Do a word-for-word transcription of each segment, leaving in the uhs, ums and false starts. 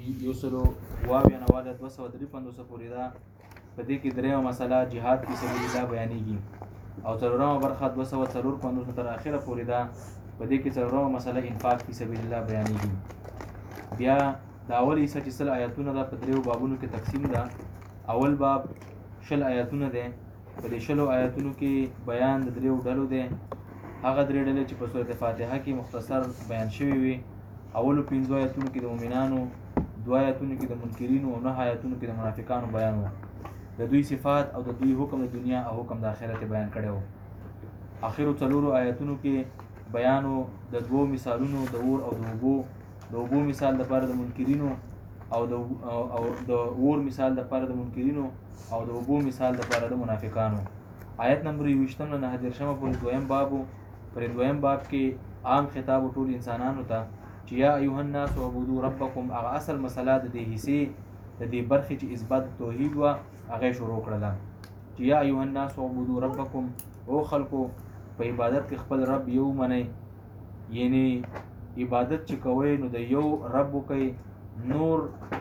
یو سلو واویا نواله دوه سوه درې پنځوسه پورې ده. په دې کې درېیمه مسله جهاد فی سبیل الله بیانېږي او څلورمه برخه دوه سوه څلور پنځوس تر اخره پورې ده. په دې کې څلورمه مسله انفاق فی سبیل الله بیانېږي. بیا د اول حصه چې سل آیاتونه ده په دریو بابونو کې تقسیم ده. اول باب شل آیاتونه ده. په دې شلو آیاتونو کې بیان د دریو ډلو ده. هغه درې ډلې چې په سورۃ فاتحه کې مختصر بیان شوي وي. اولو پنځو آیاتونو کې د مؤمنانو، دوه آیاتونو کې د منکرینو او نه آیاتونو کې د منافقانو بیان و. د دوی صفات او د دوی حکم د دنیا او حکم د آخرت بیان کړی و. اخرو څلورو آیاتونو کې بیانو د دوو مثالونو د اور او د اوبو. د اوبو مثال لپاره د منکرینو او د او د اور مثال لپاره د منکرینو او د اوبو مثال لپاره د منافقانو. آیت نمبر یوویشتم نه نهه دېرشمه پورې دویم بابو. پر دویم باب کې عام خطاب ټول انسانانو ته چې یا ایها الناس اعبدوا ربکم. هغه اصل مسله د دې حصې د دې برخې چې اثبات توحید وه هغه شروع کړله چې یا ایها الناس اعبدوا ربکم، او خلکو په عبادت کې خپل رب یو منئ. یعنی عبادت چې کوئ نو د یو رب وکئ، نور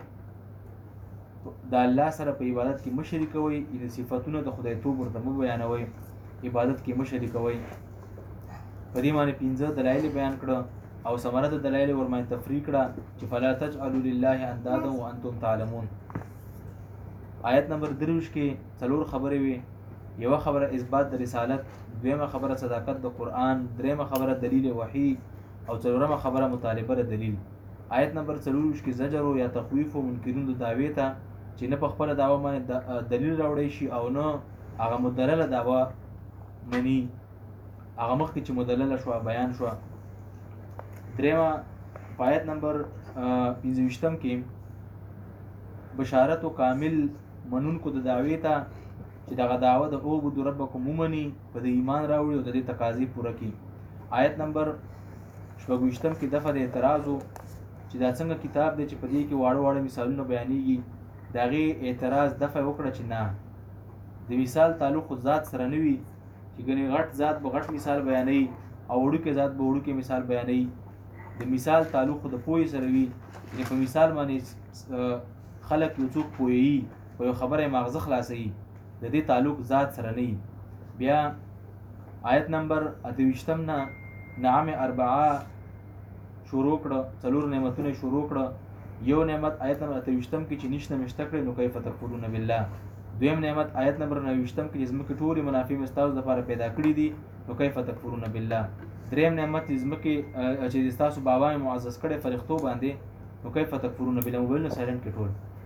د الله سره په عبادت کې مه شریکوئ. د صفتونه د خدای توب ورته مه بیانوئ، عبادت کې مه شریکوئ. په دې باندې پنځه دلایل بیان کړه او ثمره د دلایل ورماین تفریق کړه چې فلا تجعلوا لله اندادا وانتم تعلمون. آیت نمبر درویش کې څلور خبرې وي. یوه خبره اثبات د رسالت، دویمه خبره صداقت د قرآن، دریمه خبره دلیل وحی او څلورمه خبره مطالبه د دلیل. آیت نمبر څلورویش کې زجر یا تخویف و منکرین د دعوې ته چې نه په خپله دعوه باندې دلیل راوړی شي او نه هغه مدلله دعوه مني. هغه مخکې چې مدلله شوه بیان شوه. دریمه په آیت نمبر پنځه ویشتم کې بشارت و کامل منونکو د دعوې ته چې دغه دعوه د اعبدوا ربکم ومني، په د ایمان راوړي او د دې تقاضې پوره کړي. آیت نمبر شپږ ویشتم کې دفع د اعتراضو چې دا څنګه کتاب دی چې په دې کې واړه واړه مثالونه بیانېږي. د هغې اعتراض دفع وکړه چې نه، د مثال تعلق خو ذات سره نه وي چې ګنې غټ ذات به غټ مثال بیانوي او وړوکی ذات به وړوکی مثال بیانوي. د مثال تعلق خو د پوهې سره وي چې په مثال باندې خلک یو څوک پوهیي، په یو خبره یې ماغزه خلاصوي، د دې تعلق ذات سره نه وي. بیا آیت نمبر اته ویشتم نه نعم اربعه شروع کړه، څلور نعمتونه شروع کړه. یو نعمت آیت نمبر اته ویشتم کې چې نشته مشته کړی نو کیف تکفرون بالله. دویم نعمت آیت نمبر نهه ویشتم کې چې ځمکې ټولې منافع مې ستاسو لپاره پیدا کړي دي نو کیف تکفرون بالله. دریم نعمت چې ځمکې چې ستاسو بابا مې معزز کړی فرښتو باندې نو کیف تکفرون بالله. موبایل نه سایلنټ کې ټول.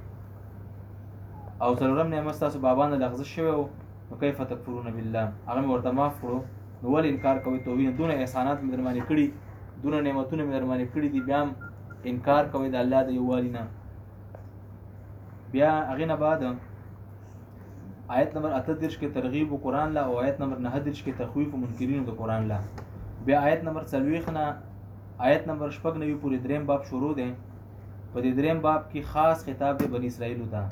او څلورم نعمت ستاسو بابا نه لغزش شوی و نو کیف تکفرون بالله، هغه مې ورته معاف کړو. نو ولې انکار کوئ؟ توحید دونه احسانات مې در باندې کړي، دونه نعمتونه مې در باندې کړي دي، بیا هم انکار کوئ د الله د یووالي نه. بیا هغې نه بعد آیت نمبر اته دېرش کې ترغیب و قرآن له او آیت نمبر نهه دېرش کې تخویف و منکرینو د قرآن له. بیا آیت نمبر څلوېښت نه آیت نمبر شپږ نوي پورې دریم باب شروع دی. په دې دریم باب کې خاص خطاب دی بني اسرائیلو ته.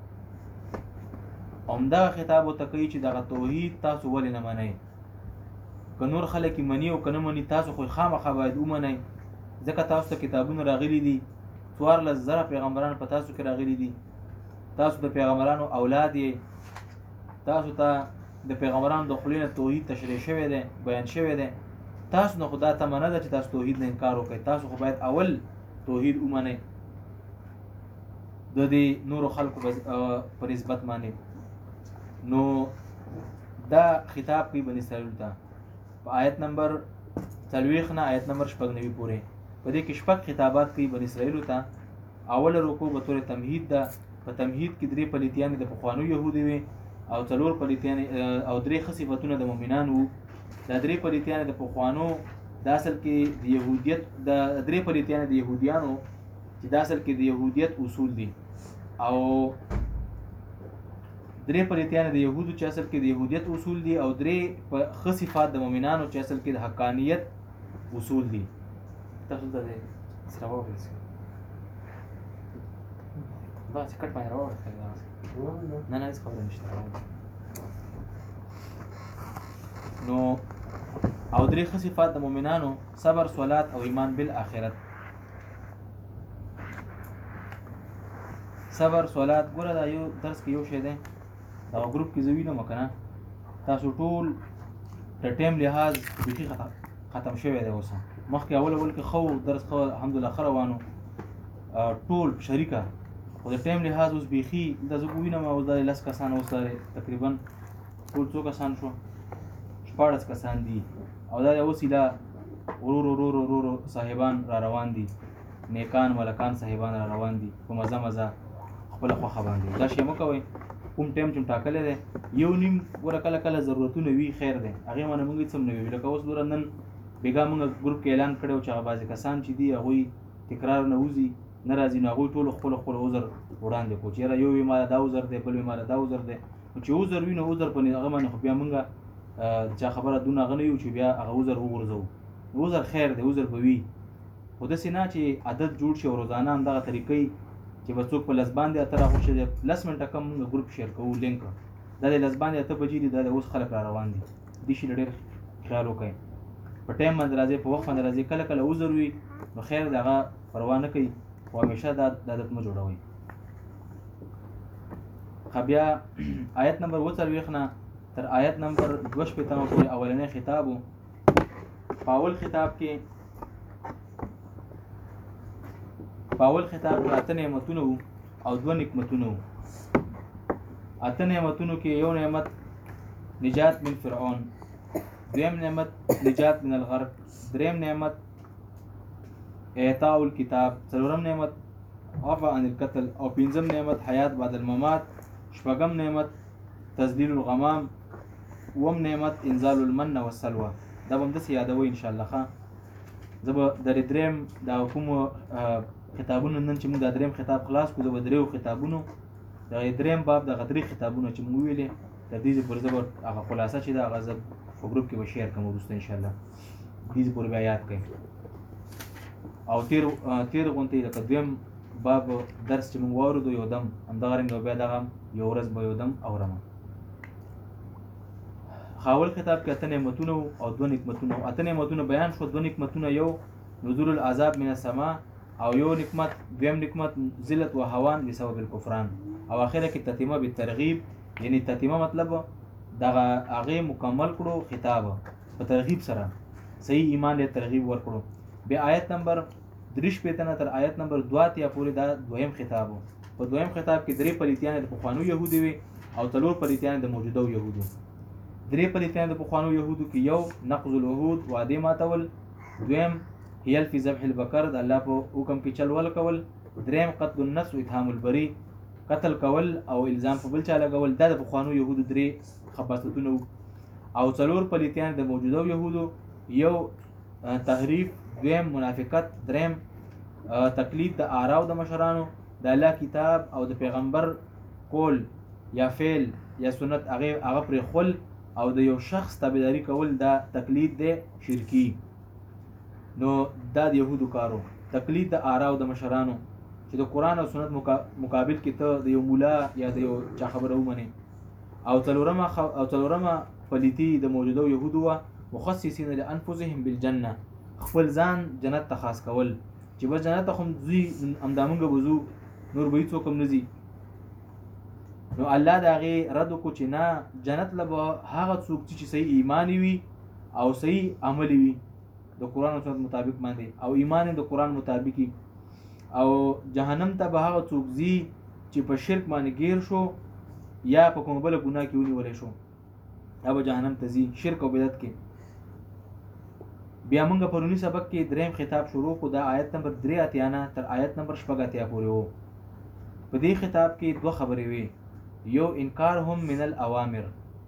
همدغه خطاب ورته کوي چې دغه توحید تاسو ولې نه منئ؟ که نور خلک یې مني او که نه مني تاسو خو خامخا باید ومنئ، ځکه تاسو ته کتابونه راغلي دي، څوارلس زره پیغمبران په تاسو کې راغلي دي، تاسو د پیغمبرانو اولاد یې، تاسو ته د پیغمبرانو د خولې نه توحید تشریح شوی دی، بیان شوی دی. تاسو نه خو دا تمه نه ده چې تاسو توحید نه انکار وکړئ، تاسو خو باید اول توحید ومنئ د دې نورو خلکو په نسبت باندې. نو دا خطاب کوي بني اسرائیل ته په آیت نمبر څلوېښت نه آیت نمبر شپږ نوي پورې. په دې کې شپږ خطابات کوي بني اسرائیل ته. اوله رکوع به طور تمهید ده. په تمهید کې درې پلیتیانې د پخوانو یهودي وي او څلور پلیتیانې او درې ښه صفتونه د مؤمنانو وو. دا درې پلیتیانې د پخوانو د اصل کې د یهودیت د درې پلیتیانې د یهودیانو چې د اصل کې د یهودیت اصول دي، او درې پلیتیانې د یهودو چې اصل کې د یهودیت اصول دي، او درې ښه صفات د مؤمنانو چې اصل کې د حقانیت اصول دي. تاسو ته دی سره واورئ بس کټ باندې راوړئ نه نه هېڅ خبره نشته. نو او درې ښه صفات د مؤمنانو صبر، صلات او ایمان بالآخرت. صبر صلات ګوره دا یو درس کې یو شی دی دا ګروپ کې زه وینم که نه تاسو ټول د ټایم لحاظ بیخي ختم شوی دی اوس مخکې اول اول کې خو درس خو الحمدلله ښه روانو ټول شریکه خو د ټایم لحاظ اوس بیخي دا زه وینم اوس دا لس کسان اوس تقریبا ټول څو کسان شو شپاړس کسان دي او دا اوس لا ورور ورور ورور صاحبان را روان دي نیکان ملکان صاحبان را روان دي په مزه مزه خپل خوښه باندې دا شی مو کوئ کوم ټایم چې ټاکلی دی یو نیم ګوره کله کله ضرورتونه وي خیر دی هغې باندې موږ هېڅ هم نه وي لکه اوس ګوره نن بېګا موږ ګروپ کې اعلان کړی و چې هغه بعضې کسان چې دي هغوی تکرار نه وځي نه راځي نو هغوی ټولو خپلو خپلو عذر وړاندې کړو چې یاره یو وي ماله دا عذر دی بل وي ماله دا عذر دی نو چې عذر وي نو عذر په هغه باندې خو بیا موږ د چا خبره دونه هغه نه یو چې بیا هغه عذر وغورځوو عذر خیر دی عذر به وي خو داسې نه چې عادت جوړ شي او روزانه همدغه طریقې چې به څوک په لس باندې اته راخوشي دی لس منټه کم موږ ګروپ شیر کوو لینک دا د لس باندې اته بجې دي دا د اوس خلک را روان دي دې شي ډېر خیال وکړئ په ټایم باندې راځئ په وخت باندې راځئ کله کله عذر وي نو خیر د هغه پروا نه کوي خو همیشه دا عادت مه جوړوئ ښه بیا آیت نمبر اووه څلوېښت نه تر آیت نمبر دوه شپېتمه پورې اولنی خطاب و په اول خطاب کې په اول خطاب کې اته نعمتونه وو او دوه نعمتونه وو اته نعمتونو کې یو نعمت نجات من فرعون دویم نعمت نجات من الغرق دریم نعمت اعطاء الكتاب څلورم نعمت عفو عن القتل او پنځم نعمت حیات بعد الممات شپږم نعمت تذلیل الغمام اووم نعمت انزال المن والسلوى دا به همداسې یادوئ انشاءالله ښه زه به د دریم دا کومو خطابونو نن چې موږ دا دریم خطاب خلاص کړو د دریو خطابونو د دریم باب د درې خطابونو چې موږ ویلې د دې پورې زه به هغه خلاصه چې دا هغه زه په ګروپ کې به شیر کوم وروسته انشاءالله دې پورې بیا یاد کړئ او تیر تیر غونډې لکه دویم باب درس چې موږ واورېدو یو دم همدغه رنګه بیا دغه یو ورځ به یو دم اورم خاول خطاب کې اته نعمتونه او دوه نعمتونه اته نعمتونه بیان شو دوه نعمتونه یو نزول العذاب من السماء او یو نعمت دویم نعمت ذلت و هوان بسبب الكفران او اخره کې تتمه بالترغیب یعنی تتمه مطلب دغه هغه مکمل کړو خطاب په ترغیب سره صحیح ایمان له ترغیب ورکړو به آیت نمبر دریش پېتنه تر آیت نمبر دوه ته پورې دا دویم خطاب په دویم خطاب کې درې پلیتیان د پخوانو يهودي وي او څلور پلیتیان د موجوده يهودو درې پلیتیان د پخوانو يهودو کې یو نقض العهود وعده ماتول دویم هیل فی ذبح البقر د الله په حکم کې چلول کول دریم قتل النفس و اتهام البری قتل کول او الزام په بل چا لګول دا د پخوانو يهودو درې خباستونه او څلور پلیتیان د موجوده يهودو یو تحریف دویم منافقت دریم تقلید د آراو د مشرانو د الله کتاب او د پیغمبر قول یا فعل یا سنت هغه هغه پر خل او د یو شخص تابعداري کول دا تقلید دی شرکی نو دا د يهودو کارو تقلید د آراو د مشرانو چې د قران او سنت مقابل کې ته د یو مولا یا د یو چا خبره ومني او څلورمه او څلورمه پلیتی د موجوده يهودو مخصصین لانفسهم بالجنه خپل ځان جنت ته خاص کول چې به جنت ته هم ځي امدامنګه وضو نور به څوک هم نزي نو الله دا غي رد کو چې نه جنت لبه هغه څوک چې صحیح ایمان وي او صحیح عمل وي د قران او سنت مطابق باندې او ایمان د قران مطابق او جهنم ته به هغه څوک ځي چې په شرک باندې گیر شو یا په کوم بل ګناه کې ونیول شو هغه جهنم ته ځي شرک او بدعت کې بیا موږ پرونی سبق کې دریم خطاب شروع کو دا آیت نمبر درې اتیا تر آیت نمبر شپږ اتیا پورې وو په دې خطاب کې دوه خبرې وي یو انکار هم من الاوامر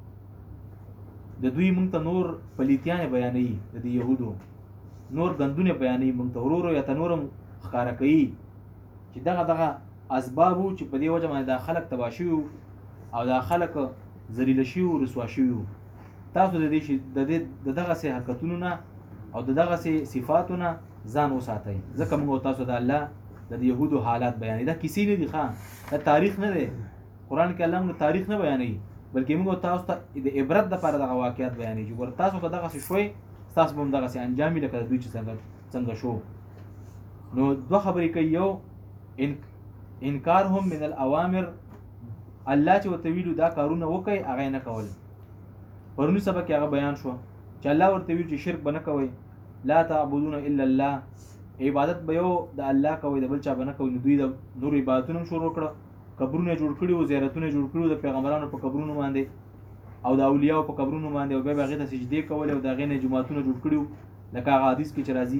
د دوی موږ ته نور پلیتیان بیانې د دې يهودو نور غندونه بیانې موږ ته ورورو یا تنورم ښکارا کوي چې دغه دغه اسباب چې په دې وجه باندې د خلک تباشي او د خلک ذلیل شي او رسوا شي تاسو د دې د دغه سه حرکتونو نه او دغه سه صفاتونه ځان وساتئ ځکه موږ تاسو د الله د يهودو حالات بیانې دا کسی نه دي خان دا تاریخ نه دی قران کې الله موږ تاریخ نه بیانې بلکې موږ تاسو ته د عبرت لپاره دغه واقعیت بیانې چې ور تاسو ته دغه شوي تاسو هم دغه سه انجام لکه دوی چې څنګه څنګه شو نو دوه خبرې کوي یو انکار هم من الاوامر الله چې ورته ویلو دا کارونه وکړي هغه نه کول. پرونی سبق هغه بیان شو چې الله ورته ویل چې شرک بنه کوي، لا تعبدون الا الله، عبادت به یو د الله کوي د بل چا بنه کوي. دوی د نور عبادتونو شروع کړه، قبرونه جوړ کړي او زیارتونه جوړ کړي د پیغمبرانو په قبرونو باندې او د اولیاء په قبرونو باندې، او به هغه ته سجدي کول او د غینې جمعهتونه جوړ کړي لکه هغه حدیث کې چې راځي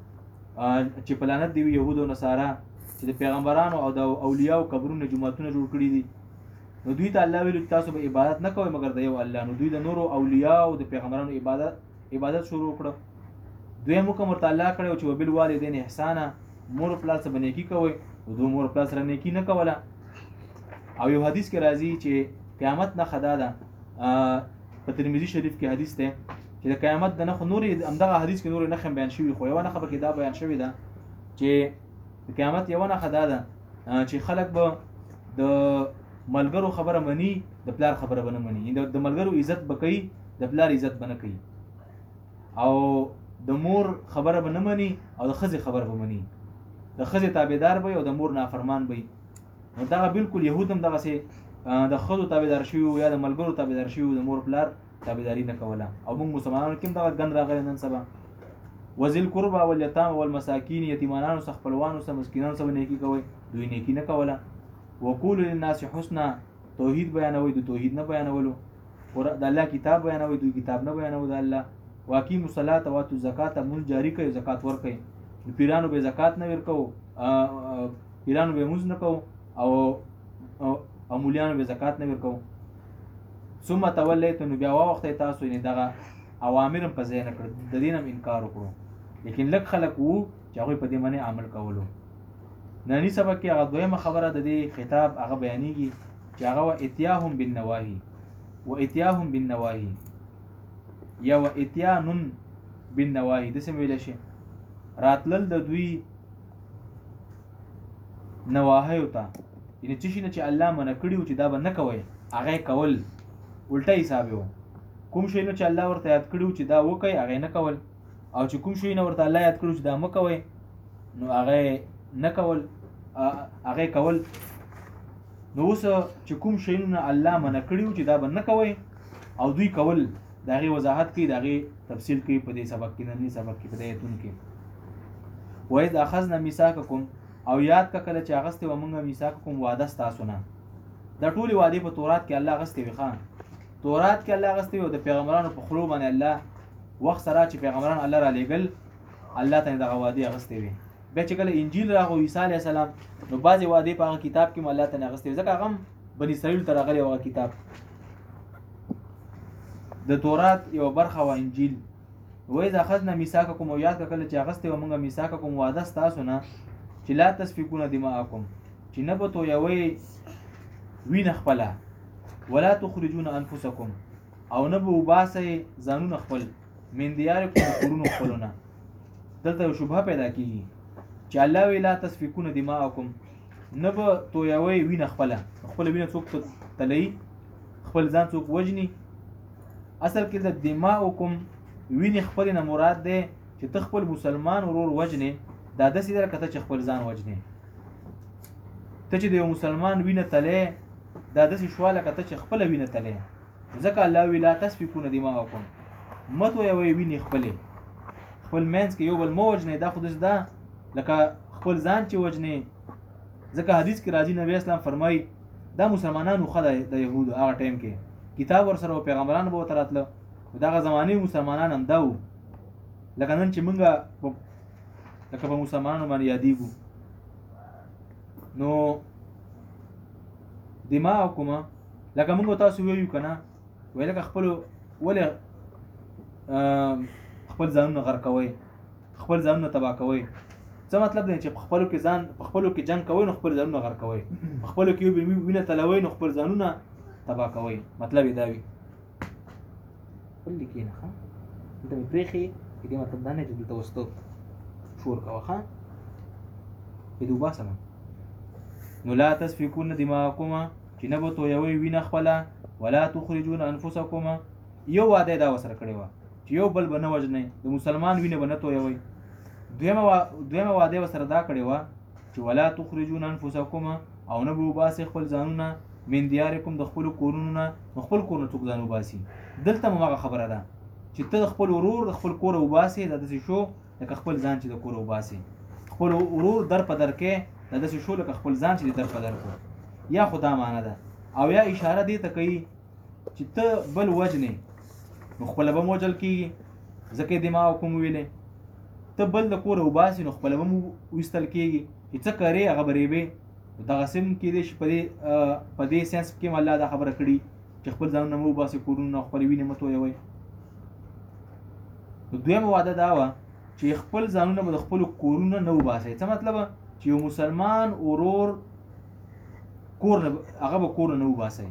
چې پلانت دی يهود او نصارا چې د پیغمبرانو او د اولیاء قبرونو جمعهتونه جوړ کړي دي. نو دوی ته الله ویل تاسو به عبادت نه کوئ مگر د یو الله. نو دوی د نورو اولیاء او د پیغمبرانو عبادت عبادت شروع کړه. دوی حکم ورته الله کړو چې وبال والدین احسانا، مور پلار سره نیکی کوئ، او دو مور پلار سره نیکی نه کوله. او یو حدیث کې راځي چې قیامت نه خدا ده، په ترمذی شریف کې حدیث ده چې د قیامت د نخ نور همدغه حدیث کې نور نه بیان شوی، خو یو نه خبر کې دا بیان شوی ده چې د قیامت یو نه خدا ده چې خلک به د ملګرو خبره مني، د پلار خبره بنه مني، د ملګرو عزت بکئی، د پلار عزت بنه کوي، او د مور خبره بنه مني او د خزي خبره به مني، د خزي تابعدار وي او د مور نافرمان وي. نو دا بالکل يهود هم دغه سي د خزو تابعدار شي یا د ملګرو تابعدار شي، د مور پلار تابعداري نه کوله. او موږ مسلمانانو کې دغه ګند راغلی نن سبا. وذل قربا والیتام والمساکین، یتیمانانو سره خپلوانو سره مسکینانو سره نیکی کوي، دوی نیکی نه کوله. وقول للناس حسنا، توحید بیانوي، د توحید نه بیانولو. او د الله کتاب بیانوي، دوی کتاب نه بیانوي د الله. واقیم الصلاه واتو الزکات، مول جاری کوي، زکات ورکوي. پیرانو به زکات نه ورکو، پیرانو به موز نه کو، او او مولیانو به زکات نه ورکو. ثم تولیتم، بیا وخت تاسو نه دغه اوامر په ځای نه کړ، د دینم انکار وکړو. لیکن لک خلق وو چې هغه په دې باندې عمل کولو. نانی سبق کې هغه دویمه خبره د دې خطاب هغه بیانېږي چې هغه وا اتیاهم بالنواهی و اتیاهم بالنواهی یا و اتیانن بالنواهی. د سم ویل شي راتلل د دوی نواهی ته، یعنی چې شنه چې الله منع کړیو چې دا به نه کوي هغه کول، الټا حساب یو. کوم شی نه چې الله ورته یاد کړیو چې دا وکي هغه نه کول، او چې کوم شی نه ورته الله یاد کړیو چې دا مکوي نو هغه نه کول هغه کول. نو اوس چې کوم شی نه الله منع کړیو چې دا به نه کوي او دوی کول، داغه وضاحت کوي، داغه تفصیل کوي په دې سبق کې، نن سبق کې په دې ایتون کې. وَإِذْ أَخَذْنَا مِيثَاقَكُمْ، او یاد کا کله چې اغسته و مونږه ميثاقکم وعده تاسو نه. د ټولي وعده په تورات کې الله غسته وي خان، تورات کې الله غسته وي، د پیغمبرانو په خلو باندې الله وخت سره چې پیغمبران الله را لېګل الله ته دغه وعده غسته وي. به چې کله انجیل راغو عیسی علی السلام نو بعضی وعده په کتاب کې الله ته غسته وي، ځکه هغه بنی اسرائیل ته راغلی هغه کتاب د تورات یو برخه و انجیل. وَإِذْ أَخَذْنَا مِيثَاقَكُمْ، او یاد کا کله چې اغسته و مونږه ميثاقکم وعده تاسو نه چې لا تسفكون دماءکم، چې نه به تو یوي وین خپل، ولا تخرجون انفسکم، او نه به وباسي ځانونه خپل، من دیارکم قرون خپلونه. دلته شبهه پیدا کیږي چې الله ویلا تسفكون دماءکم، نه به تو یوي وین خپل، خپل وینه څوک تلئی، خپل ځان څوک وجني. اصل کې د دماءکم وین خپل نه مراد ده چې تخپل مسلمان ورور وجنه، دا د سیدره کته چې خپل ځان وجنه. ته چې د یو مسلمان وینه تله دا د شواله کته چې خپل وینه تله، ځکه الله ویلا تسفكون دماءکم، متو یو وینه خپل خپل مینس کې یو بل مو وجنه. دا خود ده لکه خپل ځان چې وجنه، ځکه حدیث کې راځي نبی اسلام فرمایي دا مسلمانانو خدای د يهودو هغه ټیم کې کتاب ورسره او پیغمبرانو به تراتله، دغه زماني مسلمانان هم داو لکه نن چې مونږه لکه په مسلمانانو باندې یادېږو. نو دماءکم لکه مونږ تاسو ویو کنه، وای لکه خپل ولې خپل ځانونه غر کوي، خپل ځانونه تباہ کوي. څه مطلب دی چې خپل کې ځان خپل کې جنگ کوي نو خپل ځانونه غر کوي، خپل کې وینه تلوي نو خپل ځانونه تباہ کوي. مطلب دا وی ولې کې نه ښه ته می پریخي دې مطلب دا نه چې دلته وستو شور کا وخا په دوبا سره. نو لا تسفكون دماءکم، چې نه به تو یوي وینه خپل، ولا تخرجون انفسکم، یو وعده دا وسره کړی و چې یو بل بنه وجنه، د مسلمان وینه بنه تو یوي. دویمه دویمه وعده وسره دا کړی و چې ولا تخرجون انفسکم، او نه به وباسي خپل ځانونه من دیارکم د خپل کورونو نه خپل کورونه څوک ځان وباسي. دلته مغه خبره ده چې ته خپل ورور د خپل کور وباسي د دې شو لکه خپل ځان چې د کور وباسي. خپل ورور در په در کې د دې شو لکه خپل ځان چې در په در کو. یا خدا معنی ده او یا اشاره دی ته کوي چې ته بل وجنه نو خپل به موجل کیږي ځکه دماغ کوم ویلې ته بل د کور وباسي نو خپل به وستل کیږي چې څه کوي هغه بریبه دا قسم کې دې په دې په دې سنس کې الله دا خبره کړي چې خپل ځان نه وباسي کورونه خپل ویني متو یوي. نو دویمه وعده دا و چې خپل ځانونه به خپل کورونه نه وباسي. څه مطلب چې یو مسلمان اورور کور هغه به کور نه وباسي.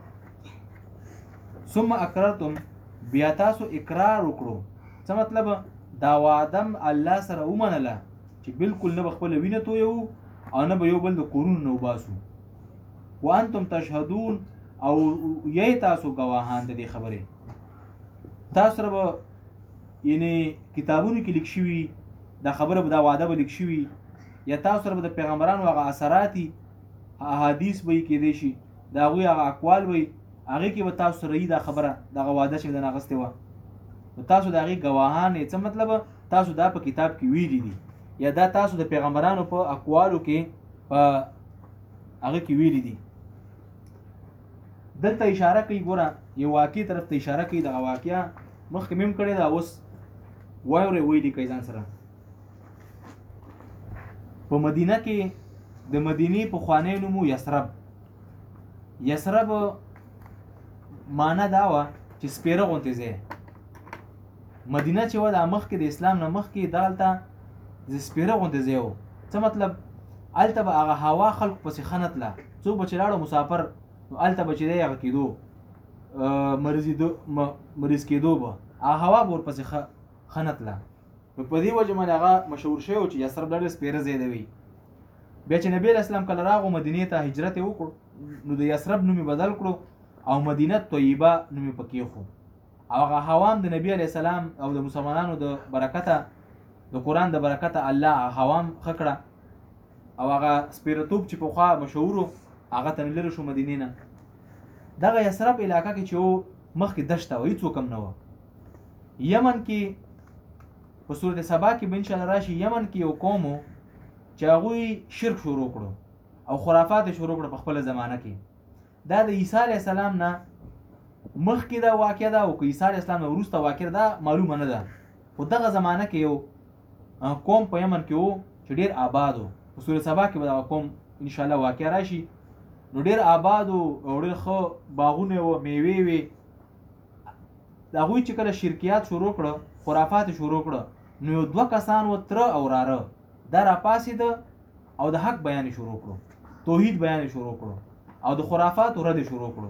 ثم اقررتم بیا تاسو اقرار وکړو. څه مطلب دا وعدم الله سره ومنله چې بالکل نه خپل وینه تو یو او نه به یو بل د کورونو نه وباسو. وانتم تشهدون او یی تاسو گواهان د دې خبره. تاسو سره به یعنی کتابونو کې لیک شوی دا خبره به دا وعده به لیک شوی یا تاسو سره به د پیغمبرانو هغه اثراتي احادیث به کې دي شي دا غوي هغه اقوال وي هغه کې به تاسو سره دا خبره دا وعده چې د ناغسته و نو تاسو دا غي گواهان څه مطلب تاسو دا په کتاب کې ویلي دي یا دا تاسو د پیغمبرانو په اقوالو کې په هغه کې ویلي دي. دلته اشاره کوي ګوره یو واقعي طرف ته اشاره کوي د واقعیا مخکې مم کړی دا اوس وایره ویلي کوي ځان سره. په مدینه کې د مدینه په خوانه نومو یثرب. یثرب معنا دا و چې سپیره غونته ځای. مدینه چې و د مخکې د اسلام نه مخکې دالته د سپیره غونته ځای و. څه مطلب الته به هغه هوا خلق پسې خنت لا څوک به چلاړو مسافر نو الته به چې دی هغه کېدو مریض دو مریض کېدو به هغه هوا به ورپسې خنت لا. په دې وجه باندې هغه مشهور شوی چې یثرب ډېر سپیره ځای دی. بیا چې نبی اسلام کله راغو مدینې ته هجرت وکړ نو د یثرب نوم بدل کړو او مدینه طیبه نوم پکې خو او هغه هوام د نبی علی السلام او د مسلمانانو د برکته د قران د برکته الله هوام خکړه او هغه سپیرتوب چې په خوا مشهور هغه تنلره شو مدینې نه. دغه یثرب علاقہ کې چې مخکې دشته وای څوک هم نه و. یمن کې په سورۃ سبا کې بن شاء الله راشي یمن کې یو قوم چې هغه شرک شروع کړو او خرافات شروع کړو په خپل زمانہ کې. دا د عیسی علی السلام نه مخکې دا واقع ده او عیسی علی السلام نه وروسته واقع ده معلومه نه ده. په دغه زمانہ کې یو قوم په یمن کې وو چې ډیر آباد وو. په سورۃ سبا کې به دا قوم ان شاء الله واقع راشي. نو ډیر آباد او ډیر خو باغونه او میوه وي. دا غوي چې کله شرکیات شروع کړو خرافات شروع کړو نو دوه کسان و تر او راره دا را پاسید او د حق بیان شروع کړو توحید بیان شروع کړو او د خرافات رد شروع کړو.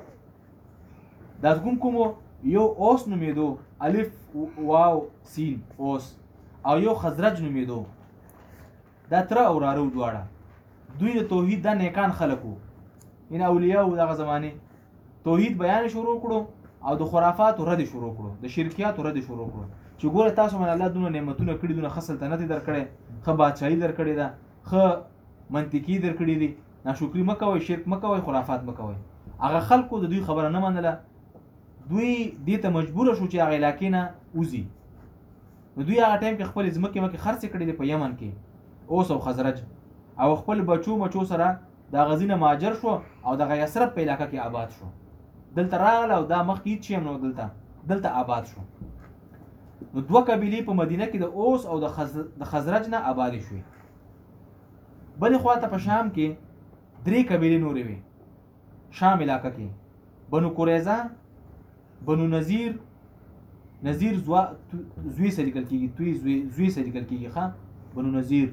دا کوم کوم یو اوس نومیدو الف واو سین اوس او یو خزرج نومیدو دا تر او راره دواړه دوی د توحید د نیکان خلقو ان اولیاء او دغه زمانه توحید بیان شروع کړو او د خرافات رد شروع کړو د شرکیات رد شروع کړو. چې ګوره تاسو من الله دونه نعمتونه کړی دونه خصل ته نه درکړي خه بادشاہي درکړي دا خه منطقي درکړي دي ناشکری مکوئ شرک مکوئ خرافات مکوئ. هغه خلکو د دوی خبره نه منله دوی دې ته مجبور شو چې هغه علاقې نه وځي. نو دوی هغه ټایم کې خپل ځمکې مکه خرڅ کړي دي په یمن کې اوس او خزرج او خپل بچو مچو سره دا غزینه ماجر شو او د یثرب په علاقې کې آباد شو. دلته راغله او دا مخ کې چې نو دلته دلته آباد شو. نو دوه قبیلې په مدینه کې د اوس او د خزرج نه آباد شوې. بلې خواته په شام کې درې قبیلې نورې وې. شام علاقه کې بنو قریظه بنو نذیر نذیر زوا زوی سره لیکل کېږي توي زوی زوی سره لیکل کېږي ښا بنو نذیر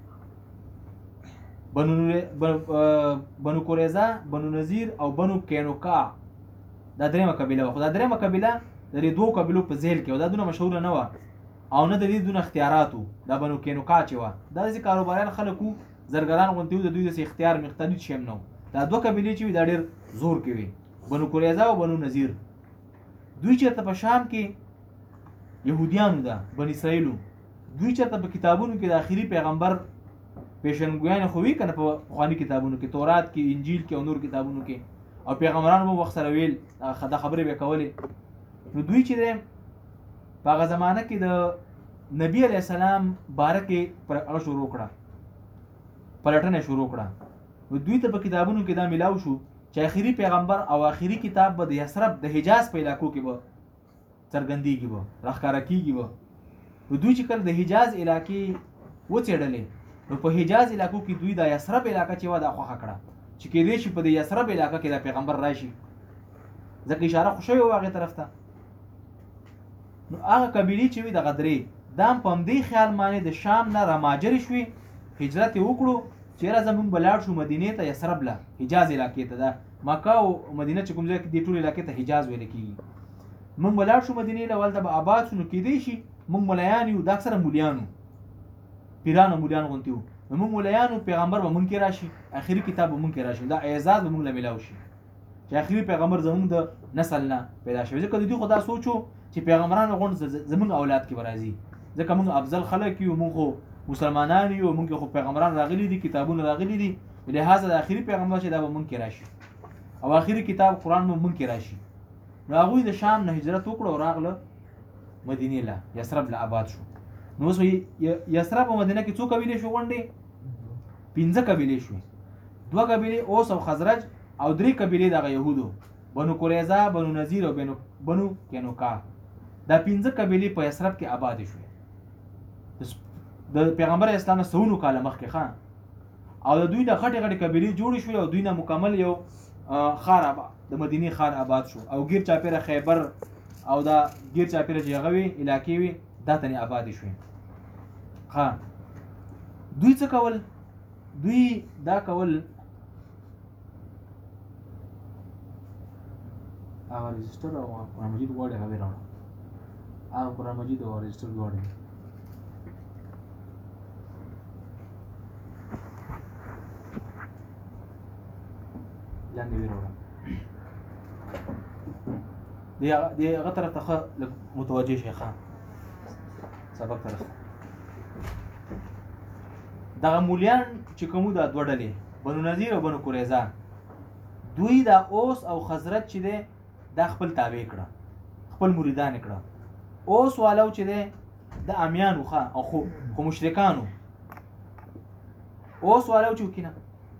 بنو بنو قریظه بنو نذیر او بنو کینوکا دا درېمه قبیله خو دا درېمه قبیله د دې دوه قبیلو په ځیل کې او دا دونه مشهور نه و او نه د دې دونه اختیاراتو. دا بنو کینوکا چې و دا ځکه کاروباران خلکو زرګران غونډیو د دوی د اختیار مختلف شیم نو. دا دوه قبیلې چې دا ډېر زور کوي بنو قریظه او بنو نذیر. دوی چېرته په شام کې يهوديانو ده بني اسرائیلو دوی چېرته په کتابونو کې د اخیری پیغمبر پیشنګویان خو وی کنه په خواني کتابونو کې تورات کې انجیل کې او نور کتابونو کې او پیغمبرانو مو وخت سره ویل دا خبره به کولې نو دوی چې ده په هغه زمانه کې د نبی علی السلام بارکه پر هغه شروع کړه پلټنه شروع کړه نو دوی ته په کتابونو کې دا ملاو شو چې اخیری پیغمبر او اخیری کتاب به د یثرب د حجاز په علاقو کې به څرګندېږي به راښکاره کیږي به نو دوی چې کله د حجاز علاقې وڅېړلې نو په حجاز علاقو کې دوی د یثرب علاقه چې و دا خوښه کړه چې کېدای شي په د یثرب علاقه کې د پیغمبر راشي ځکه اشاره خو شوې وه هغې طرف ته نو هغه قبیلې چې وي دغه درې دا هم په همدې خیال باندې د شام نه راماجرې شوې هجرت یې وکړو چېرې زمونږ به لاړ شو مدینې ته یثرب له حجاز علاقې ته دا مکه او مدینه چې کوم ځای کې دې ټول علاقې ته حجاز ویل کېږي موږ به لاړ شو مدینې له هلته به آباد شو نو کېدای شي موږ ملیان یو دا اکثره مولیانو پیران او مولیان غونتي وو نو موږ مولیانو پیغمبر به مونږ کې راشي اخري کتاب به مونږ کې راشي دا اعزاز به مونږ له میلاو شي چې اخري پیغمبر زمونږ د نسل نه پیدا شوی ځکه دوی خو دا سوچو چې پیغمبرانو غوند زمونږ اولاد کې به راځي ځکه موږ افضل خلک یو موږ خو مسلمانان یو موږ خو پیغمبران راغلي دي کتابونه راغلي دي لهدا د اخري پیغمبر چې دا به مونږ کې راشي او اخري کتاب قرآن به مونږ کې راشي نو هغوی د شام نه هجرت وکړو او راغله مدینې له یثرب له آباد شو نو اوس یثرب په مدینه کې څو قبیلې شو غونډې پنځه قبیلې شوې دوه قبیلې اوس او خزرج او درې قبیلې دغه یهودو بنو قریظه بنو نذیر او بنو بنو قینوقا دا پنځه قبیلې په یثرب کې آباد شوې د پیغمبر اسلام سونو کاله مخکې خان او د دوی د خټې غټې قبیلې جوړې شوې او دوی نه مکمل یو خار آباد د مدینې خار آباد شو او غیر چاپیره خیبر او دا غیر چاپیره چې هغه وي علاقې وي دا تنې آباد شوې ها دوی څه کول دوی دا کول هغه رجسټر او قرآن مجید غواړي هغه راوړه هغه قرآن مجید او رجسټر غواړي لاندې ویروړه دی دی هغه طرف ته متوجه شي ښه سبق طرف دغه مولیان چې کومو دا دوه ډلې بنو نذیر او بنو قریظه دوی دا اوس او خزرج چې دی دا خپل تابع کړه خپل مریدان کړه اوس والو چې دی د امیانو ښه او خو خو مشرکانو اوس والو چې وکینه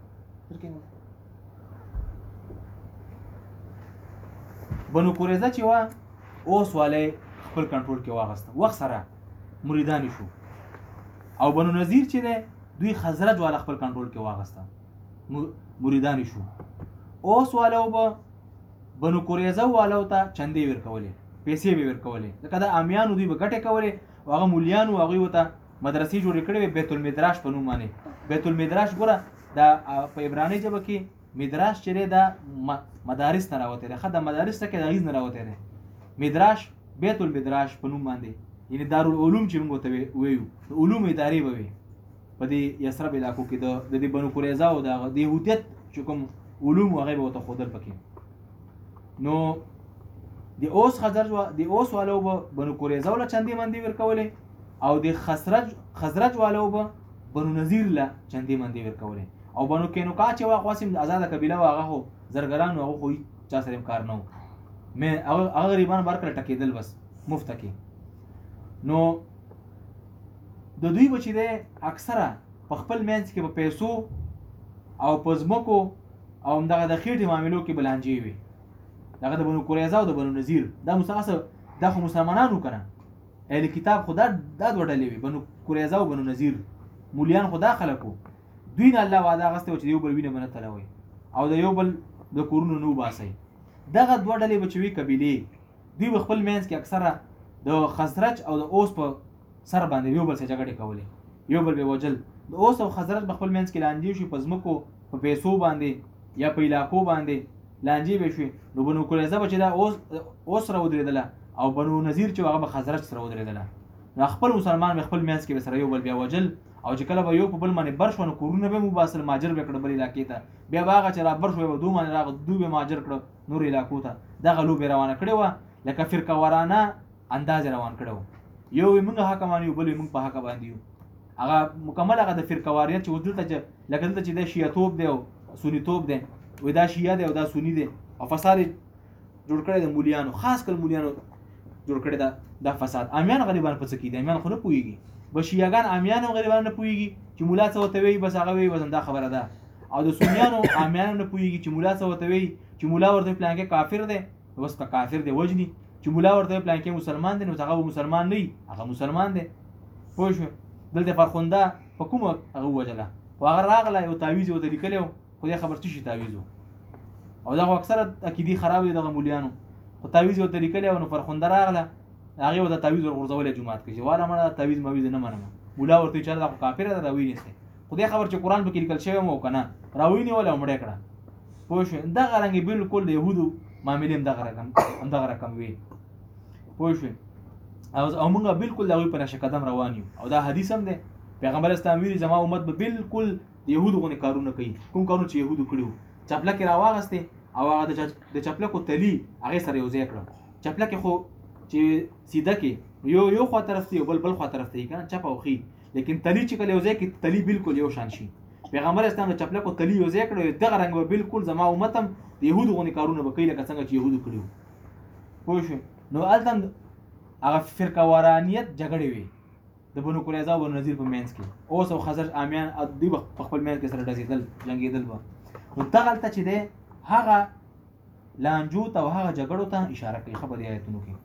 بنو قریظه چې وا اوس والے خپل کنټرول کې واغسته وخت سره مریدان شو او بنو نذیر چې دی دوی خزرج والا خپل کنټرول کې واغسته مریدان شو اوس والو به بنو قریظه والو ته چندې ورکولې پیسې به ورکولې ځکه دا امیانو دوی به ګټې کولې او هغه مولیانو هغوی ورته مدرسې جوړې کړې وې بیت المدراش په نوم باندې بیت المدراش ګوره دا په عبراني ژبه کې مدراش چې دا مدارس نه راوتی دی ښه د مدارس څخه د اغېز نه راوتی دی مدراش بیت المدراش په نوم باندې یعنې دارالعلوم چې موږ ورته وایو د علوم ادارې به وي په دې یثرب علاقو کې د دې بنو قریظه او د یهودیت چې کوم علوم هغه به ورته ښودل پکې نو د اوس خزرج د اوس والو به بنو قریظه له چندې مندې ورکولې او د خزرج خزرج والو به بنو نذیر له چندې مندې ورکولې او بنو قینوقا چې وا قاسم آزاد قبیله واغه هو زرګرانو هغه خو چا سره کار نه و مې هغه غریبان برکړه ټکېدل بس مفت کې نو د دوی بچی دی اکثره په خپل منځ کې په پیسو او په ځمکو او همدغه د خېټې معاملو کې بلانجې وي دغه د بنو قریظه او د بنو نذیر دا مستقصه دا خو مسلمانانو کنه اهل کتاب خدا دا دوه ډلې وي بنو قریظه او بنو نذیر مولیان خدا خلکو دوی نه الله وعده غسته چې یو بل وینه منه تلوي او د یو بل د کورونو نو باسي دغه دوه ډلې بچوي قبيله دوی خپل مینس کې اکثره د خزرج او د اوس په سر باندې یو بل سره جګړه کولې یو بل به وجل د اوس او خزرج خپل مینس کې لاندې شو په ځمکو په پیسو باندې یا په علاقو باندې لاندې به شو نو بنو قریظه بچ دا اوس اوس را ودرېدله او بنو نذیر چې هغه خزرج سره ودرېدله نو خپل مسلمان خپل مینس کې سره یو بل بیا وجل او چې کله به یو په بل باندې بر شو نو کورونه به مباسل ماجر به کړ بل علاقې ته بیا باغه چې را بر شو به دوه باندې راغ دوه به ماجر کړ نور علاقو ته دغه لو به روانه کړي و لکه فرقه ورانه انداز روان کړو یو موږ حق باندې بل موږ په حق باندې هغه مکمل هغه د فرقواریت چې ودلته چې لکه دلته چې د شیعه توب دی او سنی توب دی وای دا شیعه دی او دا سنی دی او فساد جوړ کړی د مولیانو خاص کر مولیانو جوړ کړی دا د فساد امیان غریبان په څه کې دي امیان خو نه پوهیږي به شیعاګان امیان او غریبان نه پوهیږي چې مولا څه وته وي بس هغه وي وزن دا خبره ده او د سنیانو امیان نه پوهیږي چې مولا څه وته وي چې مولا ورته پلان کې کافر دی بس کا کافر دی وجني چې مولا ورته پلان کې مسلمان دی نو هغه مسلمان نه هغه مسلمان دی پوه شو دلته فرخنده په کومه هغه وجله او هغه راغله یو تعویذ وته لیکلو خو دې خبر څه شي تعویذ او دا اکثره عقیدی خراب دي دغه مولیانو خو تعویذ وته لیکلو نو فرخنده راغله هغه وته تعویذ ورغورځولې جمعات کې والا مړه تعویذ مویذ نه منم مولا ورته چې دا کافر ده راوي نشته خدای خبر چې قران په کې لیکل شوی مو کنه راوي نه ولا مړ کړه پوه شو دا غرانګي بالکل د يهودو معاملې هم دغه رقم هم دغه رقم وي پوه شو او او موږ بالکل دا وی په نشه قدم روان یو او دا حدیث هم ده پیغمبر اسلام ویلي زما امت به بالکل د يهودو غو کارونه کوي کوم کارونه چې يهودو کړو چپله کې راواغسته او هغه د چپله کو تلی هغه سره یو ځای کړو چپله کې خو چې سیده کې یو یو خوا طرف ته بل بل خوا طرف ته کنه چپ او خي لیکن تلی چې کله یو ځای کې تلی بالکل یو شان شي پیغمبر اسلام د چپله کو تلی یو ځای کړو دغه رنګ به بالکل زما امتم د يهودو غو کارونه به کوي لکه څنګه چې يهودو کړو پوه شو نو التم هغه فرقه وارانیت جګړې وي د بنو قریظه او نذیر په مینس کې اوس او خزرج امیان ادي په خپل مینس کې سره ډزیدل جنگیدل به نو دغه الته چې ده هغه لانجو ته او هغه جګړو ته اشاره کوي خبري آیتونو کې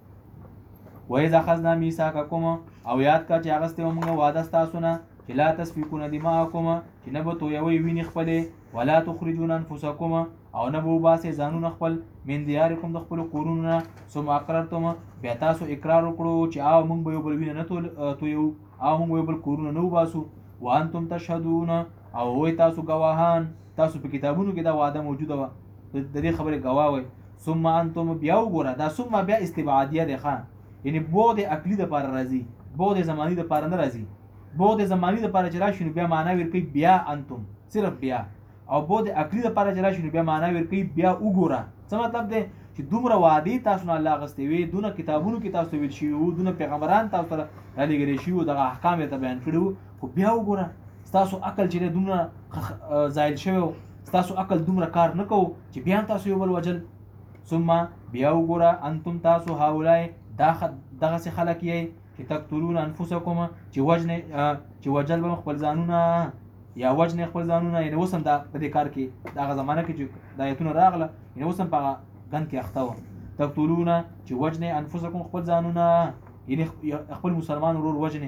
وایذ اخذنا میثاقکم او یاد کا چې هغه ستو موږ وعده تاسو نه چې لا تسفكون دماءکم چې نه به تو یو ویني خپل ولا تخرجون انفسکم او نه به باسه ځانونه خپل من دیارکم د خپل کورونو ثم اقررتم بیا تاسو اقرار وکړو چې او موږ به یو بل ویني نه تو یو او موږ یو بل کورونو نه وباسو وانتم تشهدون او وای تاسو گواهان تاسو په کتابونو کې دا وعده موجوده و د دې خبره گواه وای ثم انتم بیا وګوره دا ثم بیا استبعادیه ده خان یعنی بود عقلی د پاره راځي بود زمانی د پاره نه راځي بود زمانی د پاره چې راشي بیا معنا ورکوي بیا انتم صرف بیا او بود عقلی د پاره چې راشي بیا معنا ورکوي بیا وګوره څه مطلب دی چې دومره وعده تاسو نه الله غستې وي دونه کتابونو کې تاسو ویل شي او دونه پیغمبران تاسو سره را لګري شي او د احکام ته بیان کړو خو بیا وګوره تاسو عقل چې دومره زایل شوی تاسو عقل دومره کار نه کوو چې بیا تاسو یو بل وجل ثم بیا وګوره انتم تاسو هاولای دا دغه څه خلک یې چې تقتلون انفسکم چې وجنه چې وجل به خپل ځانونه یا وجنه خپل ځانونه یعنی وسم دا په دې کار کې دغه زمانه کې چې د آیتونو راغله یعنی وسم په غن کې اخته و تقتلون چې وجنه انفسکم خپل ځانونه یعنی خپل مسلمان ورور وجنه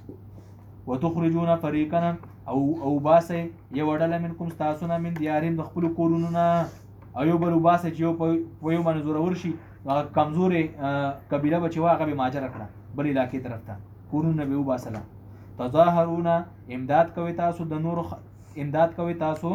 وتخرجون فريقا او او باسه یو وړل منکم تاسو نه من دیارین د خپل کورونو نه ایو بل باسه چې یو په یو باندې زور ورشي هغه کمزورې قبیله به چې هغه به ماجر کړه بل علاقې طرف ته کورونه به وباسله تظاهرون امداد کوي تاسو د نور خ... امداد کوي تاسو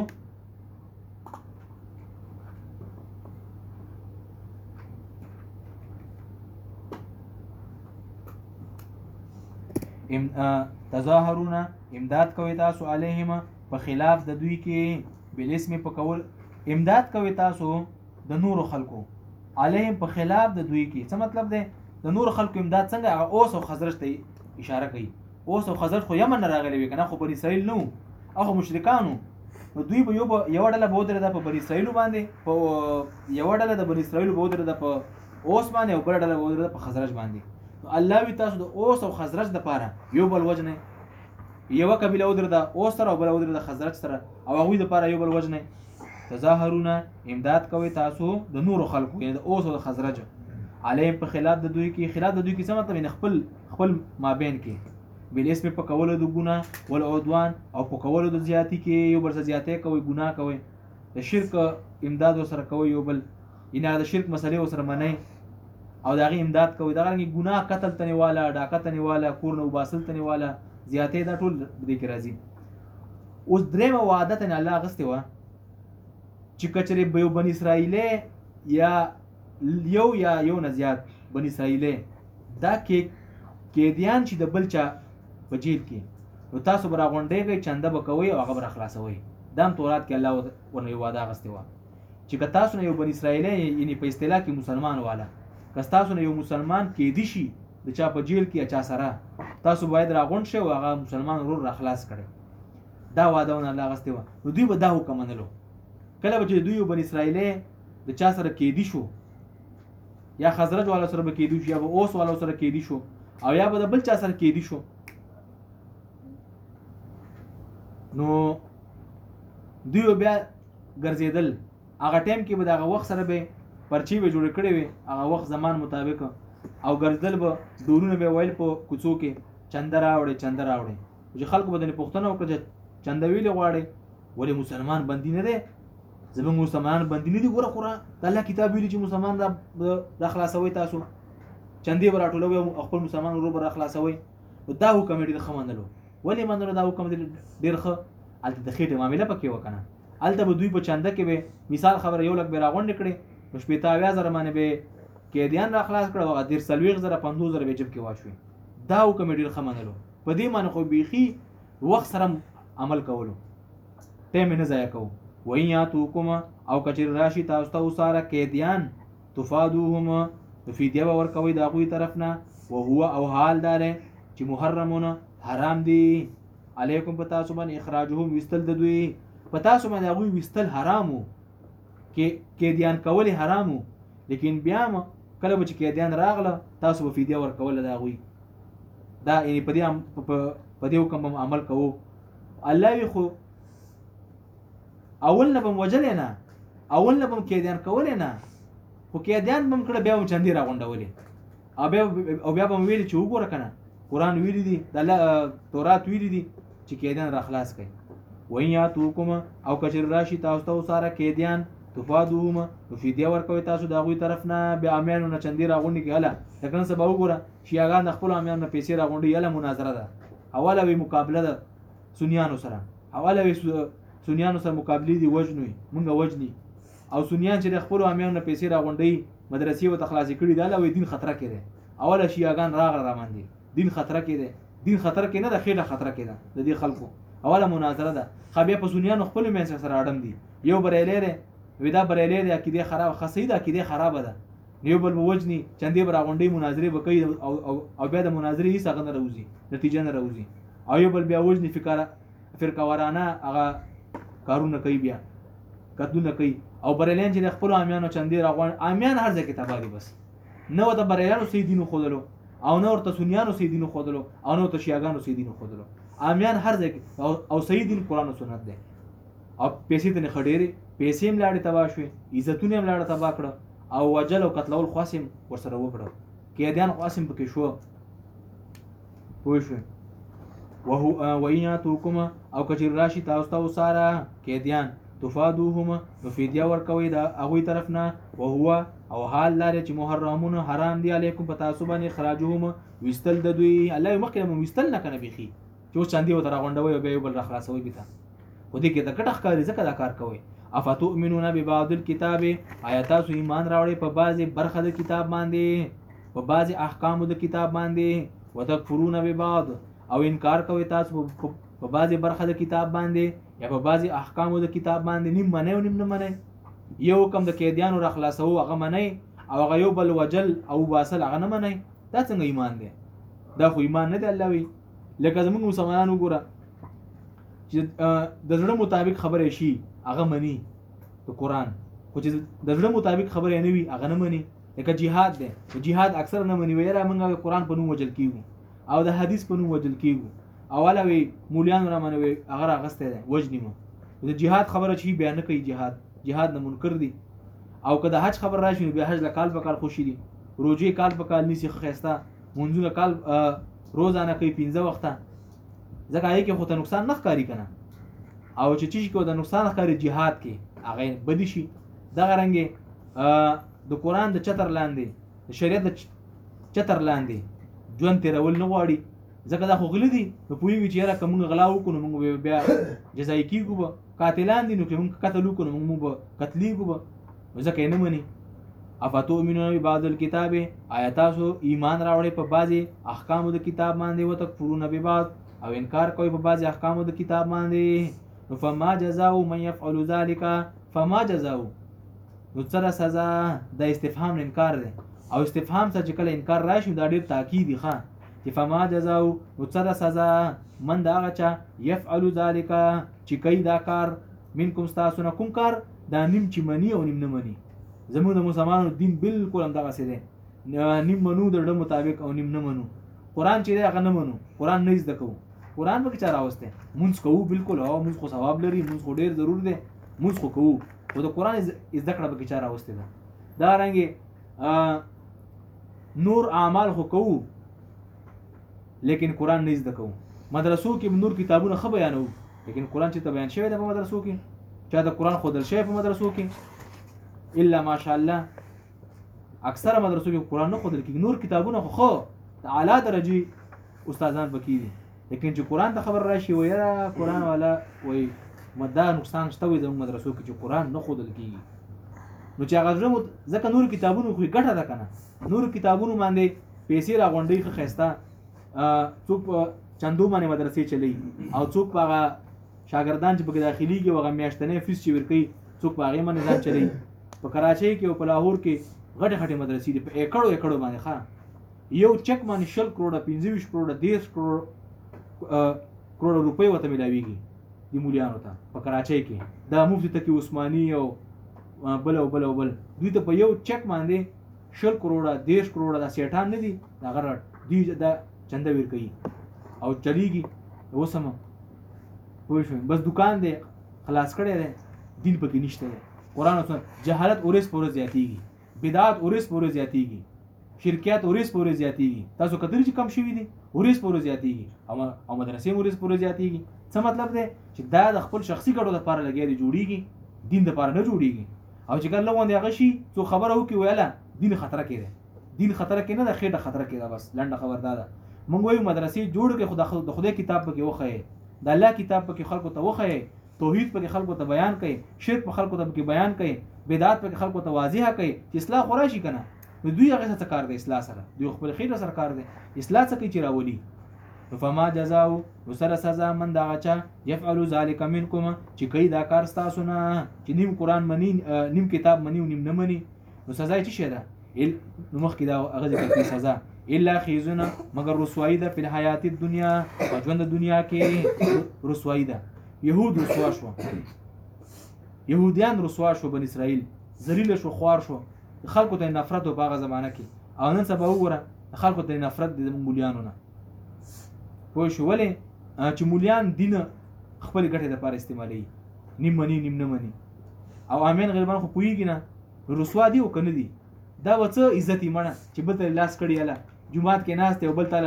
ام تظاهرون امداد کوي تاسو علیهم په خلاف د دوی کې بل اسم په کول امداد کوي تاسو د نور خلکو علیهم په خلاف د دوی کې څه مطلب دی د نور خلکو امداد څنګه اوس او خزرج ته اشاره کوي اوس او خزرج خو یمن نه راغلي وي کنه خو بني اسرائیل نو هغه مشرکانو نو دوی به یو یو ډله به درته په بني اسرائیل باندې په یو ډله د بني اسرائیل به درته په اوس باندې او بل ډله به درته په خزرج باندې الله وی تاسو د اوس او خزرج د پاره یو بل وجنه یو قبیله ودرته اوس سره او بل ودرته خزرج سره او هغه د پاره یو بل وجنه تظاهرون امداد کوي تاسو د نور خلکو یعنی د اوس او خزرج علیم په خلاف د دوی کې خلاف د دوی کې څه مطلب خپل خپل مابین کې بل اسم په کولو د ګناه ول عدوان او په کولو د زیاتی کې یو بل زیاتې کوي ګناه کوي د شرک امداد سره کوي یو بل ینه د شرک مسلې سره منئ او دغه امداد کوي دغه رنګ ګناه قتل تنه والا ډاکه تنه والا کور نو باسل تنه والا زیاتې دا ټول دې کې راځي اوس درېمه وعده ته الله غستې و چې کچره به یو بنی اسرائیل یا یو یا یو نه زیات بنی اسرائیل دا کې کېدیان چې د بل چا په جیل کې نو تاسو برا غونډېږئ چنده به کوئ او هغه بر خلاصوي دا هم تورات کې الله ورنه وعده غستې و چې که تاسو نه یو بنی اسرائیل یعنی په اصطلاح کې مسلمان والا که تاسو نه یو مسلمان کېدی شي د چا په جیل کې اچا سره تاسو باید راغونډ شئ او هغه مسلمان ورور را خلاص کړئ. دا وعدهونه الله غستې وه. نو دوی به دا حکم منلو. کله به چې دوی بني اسرائیل د چا سره کېدي شو، یا خزرج والا سره به کېدي شو، یا به اوس والا سره کېدي شو، او یا به د بل چا سره کېدي شو، نو دوی بیا ګرځېدل. هغه ټایم کې به د هغه وخت سره به پرچې به جوړې کړې وي هغه وخت زمان مطابق، او ګرځېدل به ډورونه به ویل په کوڅو کې چنده راوړئ چنده راوړئ. چې خلکو به دنې پوښتنه وکړه چې چنده ویلې غواړئ، ولې مسلمان بندي نه دی؟ زموږ مسلمانان بندي نه دي. ګوره قرآن د الله کتاب ویلي چې مسلمان را خلاصوئ، تاسو چندې به راټولوئ او خپل مسلمان ورور به را خلاصوئ. دا حکم یې ډېر ښه منلو. ولې منلو دا حکم ډېر ښه؟ هلته د خېټې معامله پکې وه که نه. هلته به دوی په چنده کې به مثال خبره یو لک به راغونډې کړې، نو شپېته اویا زره باندې به قیدیان را خلاص کړه، او دېرش څلوېښت زره پنځوس زره به جب کې واچوي. دا حکم یې ډېر ښه منلو. په دې باندې خو بیخي وخت سره عمل کولو، ټایم یې نه ضایع کوو. وَإِن یاتوکم او کچر راشي تاسو ته وساره قیدیان تفادوهم، نو فدیه به ورکوئ د هغوی طرف نه. وهو او حال دا دی چې محرمونه حرام دي علیکم په تاسو باندې اخراجهم ویستل د دوی، په تاسو باندې هغوی ویستل حرام وو، قیدیان کول حرام وو، لیکن بیا هم کله به چې قیدیان راغله تاسو به فدیه ورکوله د هغوی. دا یعنې په دې په دې حکم به عمل کوو. الله وي خو اول نه به م وجلې نه، اول نه به م قیدیان کولې نه، خو قیدیان به م کړه بیا به م چندې راغونډولې، او بیا به م ویلې چې وګوره که نه قرآن ویلي دي، د الله تورات ویلي دي چې قیدیان را خلاص کړئ. وَإِن یاتوکم او کچر راشي تاسو ته وساره قیدیان تفادوهم، نو فدیه ورکوئ تاسو د هغوی طرف نه. بیا امیانو نه چندې راغونډې کړي. هله لکه نن سبا وګوره شیعهګان د خپلو امیانو نه پیسې راغونډوي. هله مناظره ده، اوله وي مقابله ده سنیانو سره، اوله وي سنیانو سره مقابلې دي، وجنوي مونږ وجني، او سنیان چې د خپلو امیانو نه پیسې راغونډوي مدرسې ورته خلاصې کړي دي. هله وایي دین خطره کې دی. اوله شیعهګان راغله را باندې دین خطره کې دی. دین خطره کې نه ده، خېټه خطره کې ده د دې خلکو. اوله مناظره ده. خو بیا په سنیانو خپلو منځ سره اډم دي. یو بریلی دی وي دا بریلی دی عقیدې خراب، ښه صحیح ده عقیدې خرابه ده، یو بل به وجني، چندې به راغونډوي، مناظرې به کوي، او بیا د مناظرې هېڅ هغه نه راوځي، نتیجه نه راوځي، او یو بل بیا وجني فرقه وارانه هغه کارونه کوي، بیا قتلونه کوي. او بریلیان چې د خپلو امیانو چندې راغونډ، امیان هر ځای کې تباه دي. بس نه ورته بریلیانو صحیح دین وښودلو، او نه ورته سنیانو صحیح دین وښودلو، او نه ورته شیعهګانو صحیح دین وښودلو. امیان هر ځای کې، او صحیح دین قرآن او سنت دی. او پیسې ته نه خډېرې، پیسې هم لاړې تباه شوې، عزتونه هم لاړه تباه کړه، او وجل او قتلول خواص هم ورسره وکړه، قیدیان خواص هم پکې شو. پوه شوې؟ وَإِن یاتوکم او کچر راشي تاسو ته وساره قیدیان تفادوهم، نو فدیه ورکوئ د هغوی طرف نه. وهو او حال لري چې محرمونه حرام دي علیکم په تاسو باندې اخراجهم ویستل د دوی. الله مخکې مو ویستل نه کنه بیخي چې اوس چاندې ورته راغونډوئ او بیا یو بل را خلاصوئ بېته، خو دې کې د ګټه ښکاري ځکه دا کار کوئ. افتؤمنون ببعض الکتاب، آیا تاسو ایمان راوړئ په بعضې برخه د کتاب باندې، په بعضې احکامو د کتاب باندې. وتکفرون ببعض، او انکار کوئ تاسو په بعضې برخه د کتاب باندې، یا په بعضې احکامو د کتاب باندې. نیم منئ او نیم نه منئ. یو حکم د قیدیانو را خلاصوو هغه منئ، او هغه یو بل وجل او باسل هغه نه منئ. دا څنګه ایمان دی؟ دا خو ایمان نه دی. الله وي لکه زموږ مسلمانان وګوره چې د زړه مطابق خبرې شي هغه مني د قرآن، خو چې د زړه مطابق خبرې نه وي هغه نه مني. لکه جهاد دی، جهاد اکثر نه مني، ویره موږ قرآن په نوم وجل کیږو او د حدیث په نوم وجل کیږو، اوله وی مولیان را منوي هغه راغسته ده وجنی مو. د جهاد خبره چی بیان کوي، جهاد جهاد نه منکر دي. او که د حج خبر راشي بیا حج لکال په کال خوشي دي، روزي کال په کال نسی خسته، منځونه کال روزانه کوي پنځه وخته، ځکه هغه کې خو ته نقصان نه ښکاری کنه. او چې چی کو د نقصان ښکاری جهاد کې هغه بدی شي. دا غرانګي د قرآن د چتر لاندې، د شریعت د چتر لاندې ژوند تیرول نه غواړي، ځکه دا خو غلی دي. نو پوهېږي چې یاره که موږ غلا وکړو نو موږ بیا جزایي کېږو به، قاتلان دي نو که موږ قتل وکړو نو موږ به قتلېږو به، نو ځکه یې نه مني. افتؤمنون ببعض الکتاب، آیا تاسو ایمان راوړئ په بعضې احکامو د کتاب باندې، وتکفرون ببعض، او انکار کوئ په بعضې احکامو د کتاب باندې. نو فما جزاء من يفعل ذلك، فما جزاء نو څه سزا. دا استفهام انکار دی، او استفهام څه چې کله انکار راشي دا ډېر تاکید ښه. چې فما جزاو نو څه د سزا من د هغه چا یفعل ذلک چې کوي دا کار منکم ستاسو نه کوم کار دا نیم چې مني او نیم نه مني. زموږ د مسلمانانو دین بالکل همدغسې دی، نیم منو د ډه مطابق او نیم نه منو. قرآن چې دی هغه نه منو، قرآن نه زده کوو. قرآن به کې چا راوستی مونځ کوو بالکل، او مونځ خو ثواب لري، مونځ خو ډېر ضرور دی، مونځ خو کوو، خو د قرآن زده کړه به کې چا راوستی ده. دارنګې نور اعمال خو کوو لیکن قرآن نه زده کوو. مدرسو کې نور کتابونه ښه بیانوو لیکن قرآن چې ته بیان شوی دی په مدرسو کې، چا د قرآن ښودل شوی په مدرسو کې الا ماشاءالله اکثره مدرسو کې قرآن نه ښودل کېږي. نور کتابونه خو ښه د اعلی درجې استادان پکې دي، لیکن چې قرآن ته خبر راشي ویره قرآن والا وایي مدا نقصان شته وي زموږ مدرسو کې چې قرآن نه ښودل کېږي. نو چې هغه ځکه نور کتابونو خو ګټه ده که نه، نور کتابونو باندې پیسې راغونډوي ښه ښایسته، څوک په چندو باندې مدرسې چلی او څوک په هغه شاګردان چې پکې داخليږي او هغه میاشتنی فیس چې ورکوي څوک په هغې باندې ځان چلی. په کراچۍ کې او په لاهور کې غټې غټې مدرسې دي په ایکړو ایکړو باندې. ښه یو چک باندې شل کروړه پنځه ویشت کروړه دېرش کروړه کروړه روپۍ ورته میلاویږي د مولیانو ته په کراچۍ کې. دا مفتي تقي عثماني او بل او بل او بل دوی ته په یو چک باندې شل کروړه دېرش کروړه دا سیټان نه دي دا غرټ دوی دا چنده ورکوي او چلیږي. اوس هم پوه شوې بس دکان دی خلاص کړی دی، دین پکې نشته دی. قرآن او سنت جهالت ورځ په ورځ زیاتېږي، بدعات ورځ په ورځ زیاتېږي، شرکیات ورځ په ورځ زیاتېږي. تاسو کتلی چې کم شوي دي ورځ په ورځ زیاتېږي او مدرسې ورځ په ورځ زیاتېږي. څه مطلب دی چې دا د خپل شخصي ګټو دپاره لګیا دی جوړېږي، دین دپاره نه جوړېږي. او چې کله لغوندې هغه شي څو خبره وکړي ویله دین خطره کې دی، دین خطره کې نه ده، خېټه خطره کې ده. بس لنډه خبر دا ده موږ وایو مدرسې جوړ کړئ خو د خدای کتاب پکې وښیئ، د الله کتاب پکې خلکو ته وښیئ، توحید پکې خلکو ته بیان کړئ، شرک په خلکو ته پکې بیان کړئ، بدعات پکې خلکو ته واضحه کړئ چې اصلاح خو راشي که نه. نو دوی هغې څه کار دی اصلاح سره، دوی خپل خېټه سره کار دی، اصلاح څه کوي چې راولي. نو فما جزاو نو سره سزا من د هغه چا یفعلو ذلک منکم چې کوي دا کار ستاسو نه چې نیم قرآن مني نیم کتاب مني او نیم نه مني. نو سزا یې څه شی ده؟ نو مخکې دا هغه ذکر کوي سزا الا خیزونه مگر رسوایی ده په الحیات الدنیا په ژوند د دنیا کې رسوایی ده. یهود رسوا شو، یهودیان رسوا شو، بن اسرائیل ذلیل شو، خوار شو، خلکو ته نفرت په هغه زمانه کې. او نن سبا وګوره خلکو ته نفرت د مولیانو نه. پوه شو ولې چې مولیان دین خپل ګټې لپاره استعمالوي، نیم مني نیم نه مني. او امین غریبان خو پوهېږي نه رسوا دي او که نه دي. دا به څه عزت یې مړه چې بل ته لاس کړي هله جومات کې ناست دی او بل ته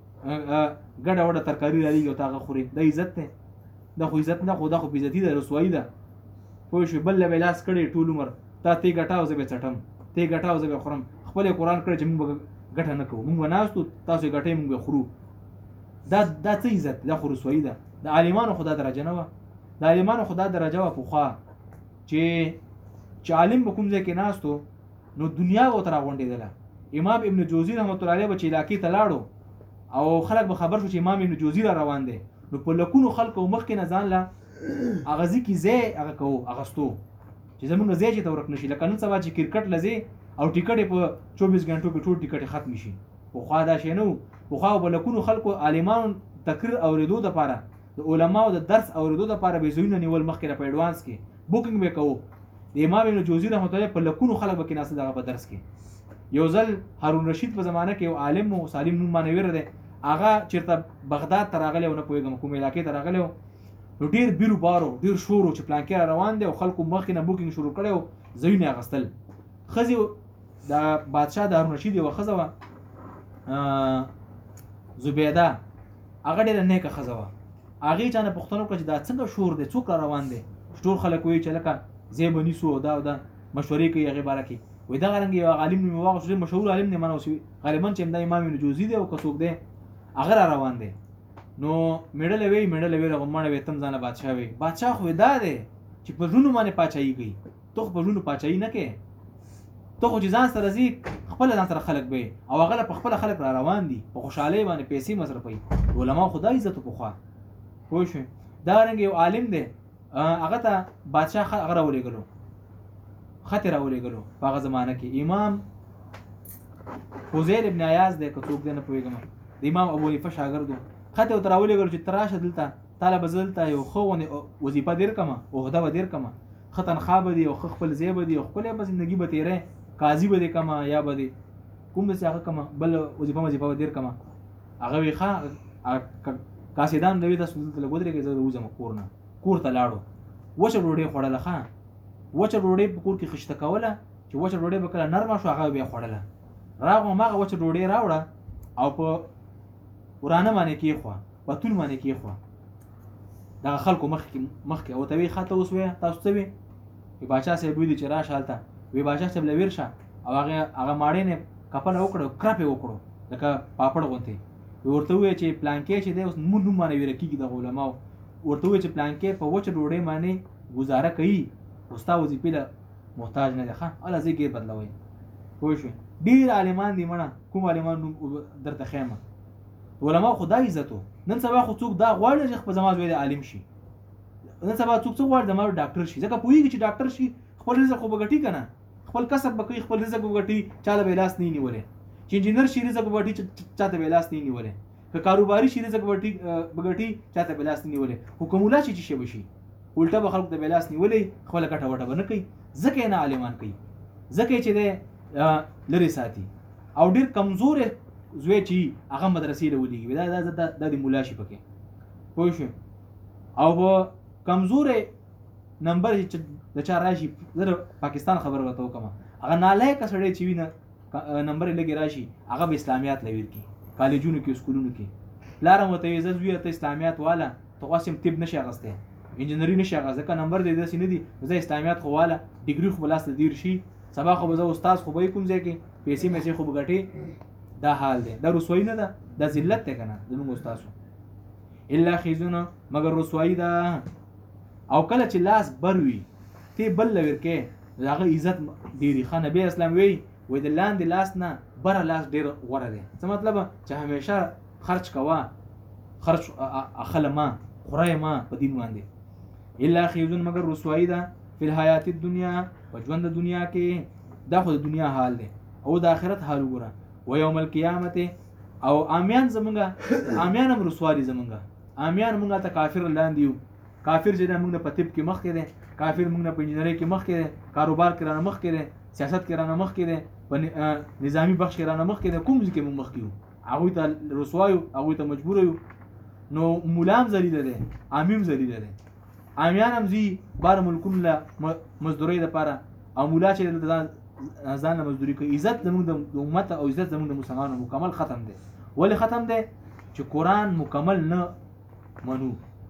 ګډه وډه ترکاري رالیږي او ته هغه خوري. دا عزت دی؟ دا خو عزت نه، خو دا خو بېعزتي ده، رسوایي ده. پوه شوې بل له به لاس کړی ټول عمر تا تی ګټه او زه به څټم، تی ګټه او زه به خورم. خپل یې قرآن کړی چې موږ به ګټه نه کوو، موږ به ناستو تاسو یې ګټئ موږ به خورو. دا دا څه عزت؟ دا خو رسوایي ده. د عالمانو خو دا درجه نه وه، د عالمانو خو دا درجه وه پخوا چې چې عالم به کوم ځای کې ناستو نو دنیا به ورته راغونډېدله. امام ابن جوزي رحمت الله علیه به چې علاقې ته لاړو او خلک به خبر شو چې امام ابن جوزي را روان دی، نو په لکونو خلکو مخکې نه ځان له هغه ځي کې ځای هغه کوو اغستو چې زمونږ ځای چې ته ورک نه شي. لکه نن سبا چې کرکټ له ځې او ټیکټ یې په چوبیس غنټو کې ټول ټیکټ ختم شي. پخوا دا شی نه و، پخوا به لکونو خلکو عالمانو تقریر اورېدو دپاره د علماو د درس اورېدو دپاره به یې ځایونه نیول مخکې نه په اډوانس کې بوکینګ به یې کوو. د امام ابن جوزي رحمت الله په لکونو خلک به کېناسته دغه په درس کې. یو ځل هارون رشید په زمانه کې یو عالم و سالم نوم مانویر دی، هغه چېرته بغداد ته راغلی و نه پوهېږم کوم علاقې ته راغلی و، نو ډېر بیرو بارو ډېر شور و چې پلانکې را روان دی او خلکو مخکې نه بوکینګ شروع کړی و ځایونه یې اخیستل. ښځې د بادشاه د هارون رشید یوه ښځه وه زبیده، هغه ډېره نیکه ښځه وه. هغې چا نه پوښتنه وکړه چې دا څنګه شور دی، څوک را روان دی؟ ټول خلک وایي چې لکه ځای به نیسو او دا او دا مشورې کوي هغې باره کې. وایي دغه رنګ یو عالم نوم یې واخیستو، ډېر مشهور عالم دی، مانه اوس غالبا چې همدا امام ابن جوزي دی او که څوک دی هغه را روان دی. نو میډله وی میډله وی رغمانه وی تم ځانه بادشاه وی. بادشاه خو دا دی چې په ژوندو باندې پاچاهي کوي، ته خو په ژوندو پاچاهي نه کوې، ته خو چې ځان سره ځي خپله ځان سره خلک به او هغه په خپله خلک را روان دي په خوشحالۍ باندې پیسې مصرفوي. علما خو دا عزت پخوا پوه شوې. دا رنګ یو عالم دی هغه ته بادشاه هغه راولېږلو خط یې راولېږلو په هغه زمانه کې. امام فضیل ابن عیاض دی که څوک دی نه پوهېږم، د امام ابو حنیفه شاګرد خط او تراولې ګر چې تراشه دلته طالب زلته یو خو وظیفه دیر کما عہده و دیر کما ختن خواب دی او خپل زیب دی او خپل په زندگی به تیرې قاضي به کما یا به کوم څه هغه کما بل وظیفه وظیفه دیر کما هغه وی ښه کاسیدان دوی تاسو ته لګودري کې زه وځم کورنه کور ته لاړو وچه ډوډۍ خوړله ښه وچه ډوډۍ په کور کې خشته کوله چې وچه ډوډۍ به کله نرمه شو هغه بیا خوړله راغلم هغه وچه ډوډۍ راوړه او په ورانه باندې کېښوه پتول باندې کېښوه دغه خلکو مخکې مخکې او ته وی ښه ته اوس وی تاسو څه وی وی باچا صاحب ویلي چې راشه هلته وی باچا صاحب له ویر شه او هغه هغه ماړې نه کپله وکړو کرپ یې وکړو لکه پاپړ غوندې ورته وی چې پلانکې چې دی اوس مونږ نوم باندې ویره کېږي دغه علماو ورته وی چې پلانکې په وچه ډوډۍ باندې ګزاره کوي اوس تا وظیفې له محتاج نه دی ښه الله زه ګیر بدلوئ پوه شوې ډېر عالمان دي مړه کوم عالمان نوم درته ښیم علماء خدای عزتو نن سبا خو څوک دا غواړي چې په زما زوی د عالم شي نن سبا څوک څوک غواړي زما ډاکټر شي ځکه پوهېږي چې ډاکټر شي خپل رزق خو به ګټي که نه خپل کسب به کوي خپل رزق به ګټي چا له به لاس نه نیولی چې انجینر شي رزق به ګټي چا ته به لاس نه نیولی که کاروباري شي رزق به ګټي چا ته به لاس نه نیولی حکومولا شي چې شی به شي الټه به خلکو ته به لاس نیولی خپله ګټه وټه به نه کوي ځکه یې نه عالمان کوي ځکه یې چې دی لرې ساتي او ډېر کمزورې زوی چې هغه مدرسې له ولېږي دا دا دا د مولا شي پکې پوه شو او په کمزورې نمبر چې د چا راشي زه پاکستان خبر ورته وکړم هغه نالایقه سړی چې وي نه نمبر یې لږې راشي هغه به اسلامیات له ویر کړي کالجونو کې سکولونو کې پلار هم ورته وایي زه زویه ته اسلامیات واله ته خو هم طب نشي اخیستی انجینري نشي اخیستی ځکه نمبر دې داسې نه دي زه اسلامیات خو واله ډګري خو به لاس ته دیر شي سبا خو به زه استاد خو به کوم ځای کې پیسې میسې خو به ګټې دا حال دی دا رسوایی نه ده دا ذلت دی که نه زموږ استاسو الا خیزونه مگر رسوایی ده او کله چې لاس بر وي تی بل له ورکې د هغه عزت ډېري ښه نبي اسلام وایي وایي د لاندې لاس نه بره لاس ډېر غوره دی څه مطلب چې همیشه خرچ کوه خرچ اخله ما خوری ما په دین باندې الا خیزون مگر رسوایی ده فی الحیات الدنیا په ژوند د دنیا کې دا خو د دنیا حال دی او د آخرت حال وګوره و یوم القیامت او امیان زمونږه امیان هم رسواري زمونږه امیان مونږه ته کافر لاندې یو کافر چې دا مونږ په طب کې مخکې دی کافر مونږ په انجینرۍ کې مخکې دی کاروبار کې رانه مخکې دی سیاست کې رانه مخکې دی په نظامی بخش کې رانه مخکې دی کوم ځای کې مونږ مخکې یو هغوی ته رسوا یو هغوی ته مجبوره یو نو مولا هم ذلیله دی عامي هم ذلیله دی عامیان هم ځي بار ملکونو له مزدورۍ دپاره او مولا چې دلته ځان له مزدوري کوي عزت زموږ د امت او عزت زموږ د مسلمانانو مکمل ختم دی ولې ختم دی چې قرآن مکمل نه منو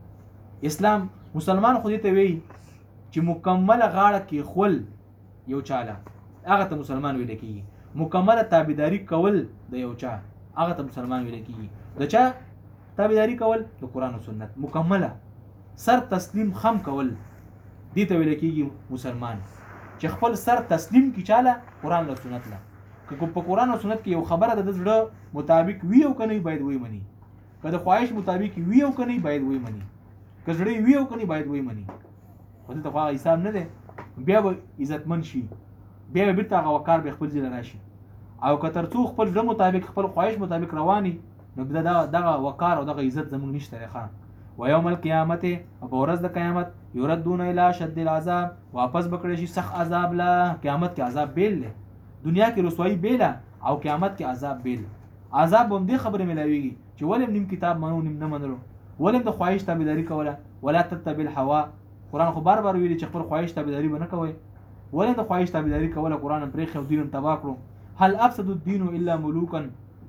اسلام مسلمان خو دې ته وایي چې مکمله غاړه کې خول یو چاله هغه ته مسلمان ویل کېږي مکمله تابعداري کول د یو چا هغه ته مسلمان ویل کېږي د چا تابعداري کول د قرآن او سنت مکمله سر تسلیم خم کول دې ته ویل کېږي مسلمان چې خپل سر تسلیم کی چاله قرآن او سنت له که په قرآن او سنت کې یو خبره د زړه مطابق وي او کني باید وي مني که د خواهش مطابق وي او کني باید وي مني که زړه وي او کني باید وي مني خو دلته خو حساب نه دی بیا به عزتمن شي بیا به بیرته هغه وقار به خپل ځای راشي او که تر څو خپل زړه مطابق خپل خواهش مطابق رواني نو دغه وقار او دغه عزت زموږ نشته دی ښه و یوم القیامت او په ورځ د قیامت یردون الی شد العذاب واپس بکړی شي سخت عذاب له قیامت کې عذاب بیل دی دنیا کې رسوایی بیله او قیامت کې عذاب بیل عذاب هم دې خبره ملاویږي چې ولې نیم کتاب منو نیم نه منلو ولې د خواهش تابعداري کوله ولا تتبع الهوا قرآن خو بار بار ویلي چې خپل خواهش تابعداري به نه کوئ ولې د خواهش تابعداري کوله قرآن هم پرېښی او دین هم تباه کړو هل افسد الدین الا ملوکا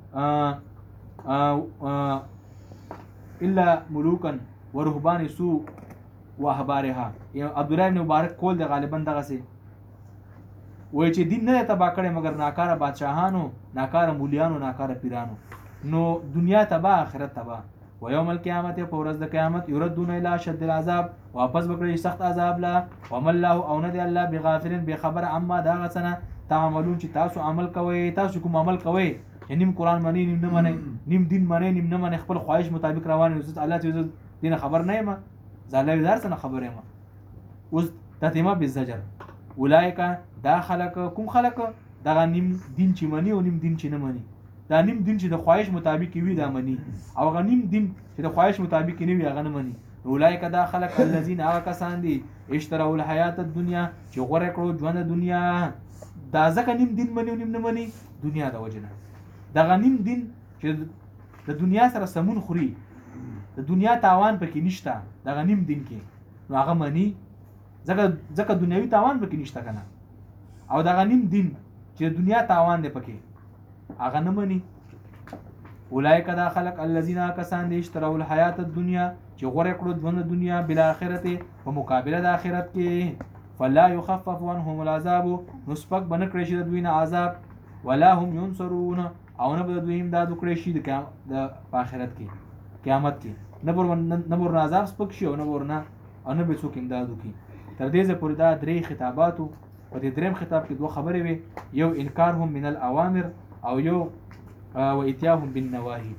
الا ملوکا ورهبان سوء واحبارها عبد الله بن مبارک کول د غالبا دغه سي وای چې دین نه تبا کړي مگر ناکاره بادشاهانو ناکاره مولیانو ناکاره پیرانو نو دنیا تبا آخرت تبا و یوم القیامت په ورځ د قیامت یردون الی شد العذاب واپس بکړي سخت عذاب لا وم الله او نه دی الله بغافلن به خبر عما دا غسنه تعملون چې تاسو عمل کوئ تاسو کوم عمل کوئ نیم قرآن مانی نیم نه مانی نیم دین مانی نیم نه مانی خپل خواهش مطابق روان یو الله ته دین خبر نه یم زالوی دار څنګه خبر یم اوس تتیما بالزجر اولایک دا خلق کوم خلق دغه نیم دین چې مانی او نیم دین چې نه مانی دا نیم دین چې د خواهش مطابق وي دا مني او هغه نیم دین چې د خواهش مطابق نه وي هغه نه مني. اولئک دا خلق الذین هغه کسان دي اشتروا الحیات الدنیا چې غوره کړو ژوند دنیا. دا ځکه نیم دین مني او نیم نه مني دنیا د وجه نه. دغه نیم دین چې د دنیا سره سمون خوري د دنیا تاوان پکې نشته دغه نیم دین کې نو هغه مني ځکه ځکه دنیوي تاوان پکې نشته کنه. او دغه نیم دین چې د دنیا تاوان دی پکې هغه نه مني. اولئک دا خلق الذین کسان دي اشتروا الحیات الدنیا چې غوره کړو ژوند دنیا بل آخرت په مقابله د آخرت کې. فلا يخفف عنهم العذاب نسبق بن کړی شي د دوی نه عذاب ولا هم ينصرون او نه به دوی امداد وکړي شي د آخرت کې قیامت کې نه ور نه ور عذاب سپک شي او نه ورنه او نه به څوک امداد وکړي. تر دې ځې پورې دا درې خطاباتو په دې دریم خطاب کې دوه خبرې وي یو انکارهم من الاوامر او یو و اتیاهم بالنواهی.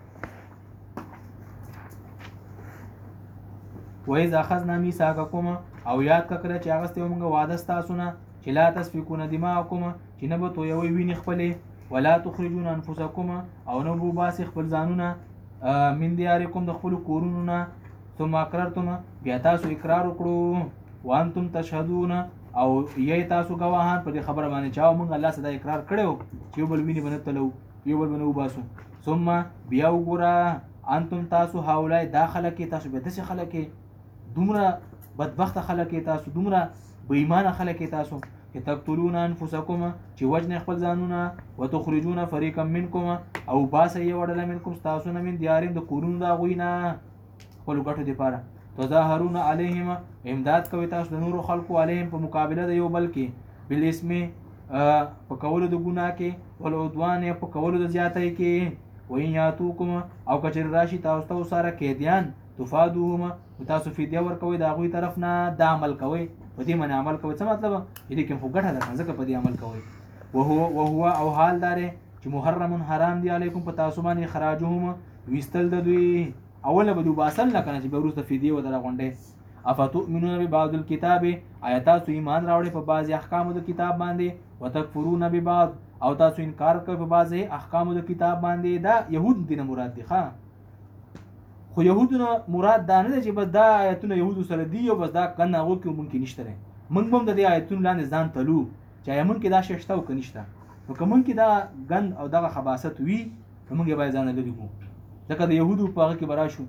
وإذ أخذنا ميثاقكم او یاد کړه چې هغه ستو موږ وعده ستاسو نه چې لا تسفكون دماءكم چې نه به تویوي وینې خپلې ولا تخرجون انفسكم او نه بو باسي خپل ځانونه من دیارکم د خپل کورونو نه ثم اقررتم بیا تاسو اقرار وکړو وانتم تشهدون او یې تاسو گواهان په دې خبره باندې چاو موږ الله صدا اقرار کړو چې بل ویني بنه تلو یو بل بنه وباسو. ثم بیا وګوره انتم تاسو هاولای داخله کې تاسو به دسه خلک دومره بدبخت خلک تاسو دومره بې ایمان خلک تاسو چې تقتلون انفسکم چې وجنه خپل ځانونه وتخرجون فريقا منکم او باسه یې وړل منکم تاسو نه من دیارین د کورونو دا غوینه خپل ګټو دی پاره تظاهرون علیهم امداد کوي تاسو د نور خلقو علیهم په مقابله د یو بل کې بل اسم په کولو د ګناه کې ول عدوان په کولو د زیاتۍ کې وین یاتوکم او کچر راشي تاسو ته سره کېدیان تفادوهم تاسو فدیه ورکوي دا غوي طرف نه د عمل کوي په دې باندې عمل کوي څه مطلب دې کې خو ګټه ده ځکه په دې عمل کوي. وهو وهو او حال دار چې محرم حرام دی علیکم په تاسو باندې خراجهم وستل د دوی اوله به دوی باسل نه کنه چې به ورسته فدیه ودر غونډه. افتؤمنون ببعض الكتاب آیات ایمان راوړي په بعضی احکام د کتاب باندې وتکفرون ببعض او تاسو انکار کوي په بعضی احکام د کتاب باندې. دا يهود دینه مراد دي ښا خو يهودونه مراد دا نه چې بس دا آیتونه يهودو سره دی او بس دا کنه هغه کې ممکن نشته رې موږ هم د دې آیتونو لاندې ځان تلو چې ایمن کې دا ششته او کنيشته نو کوم کې دا غند او دغه خباثت وي موږ به ځان لري کو ځکه د يهودو په هغه کې براشو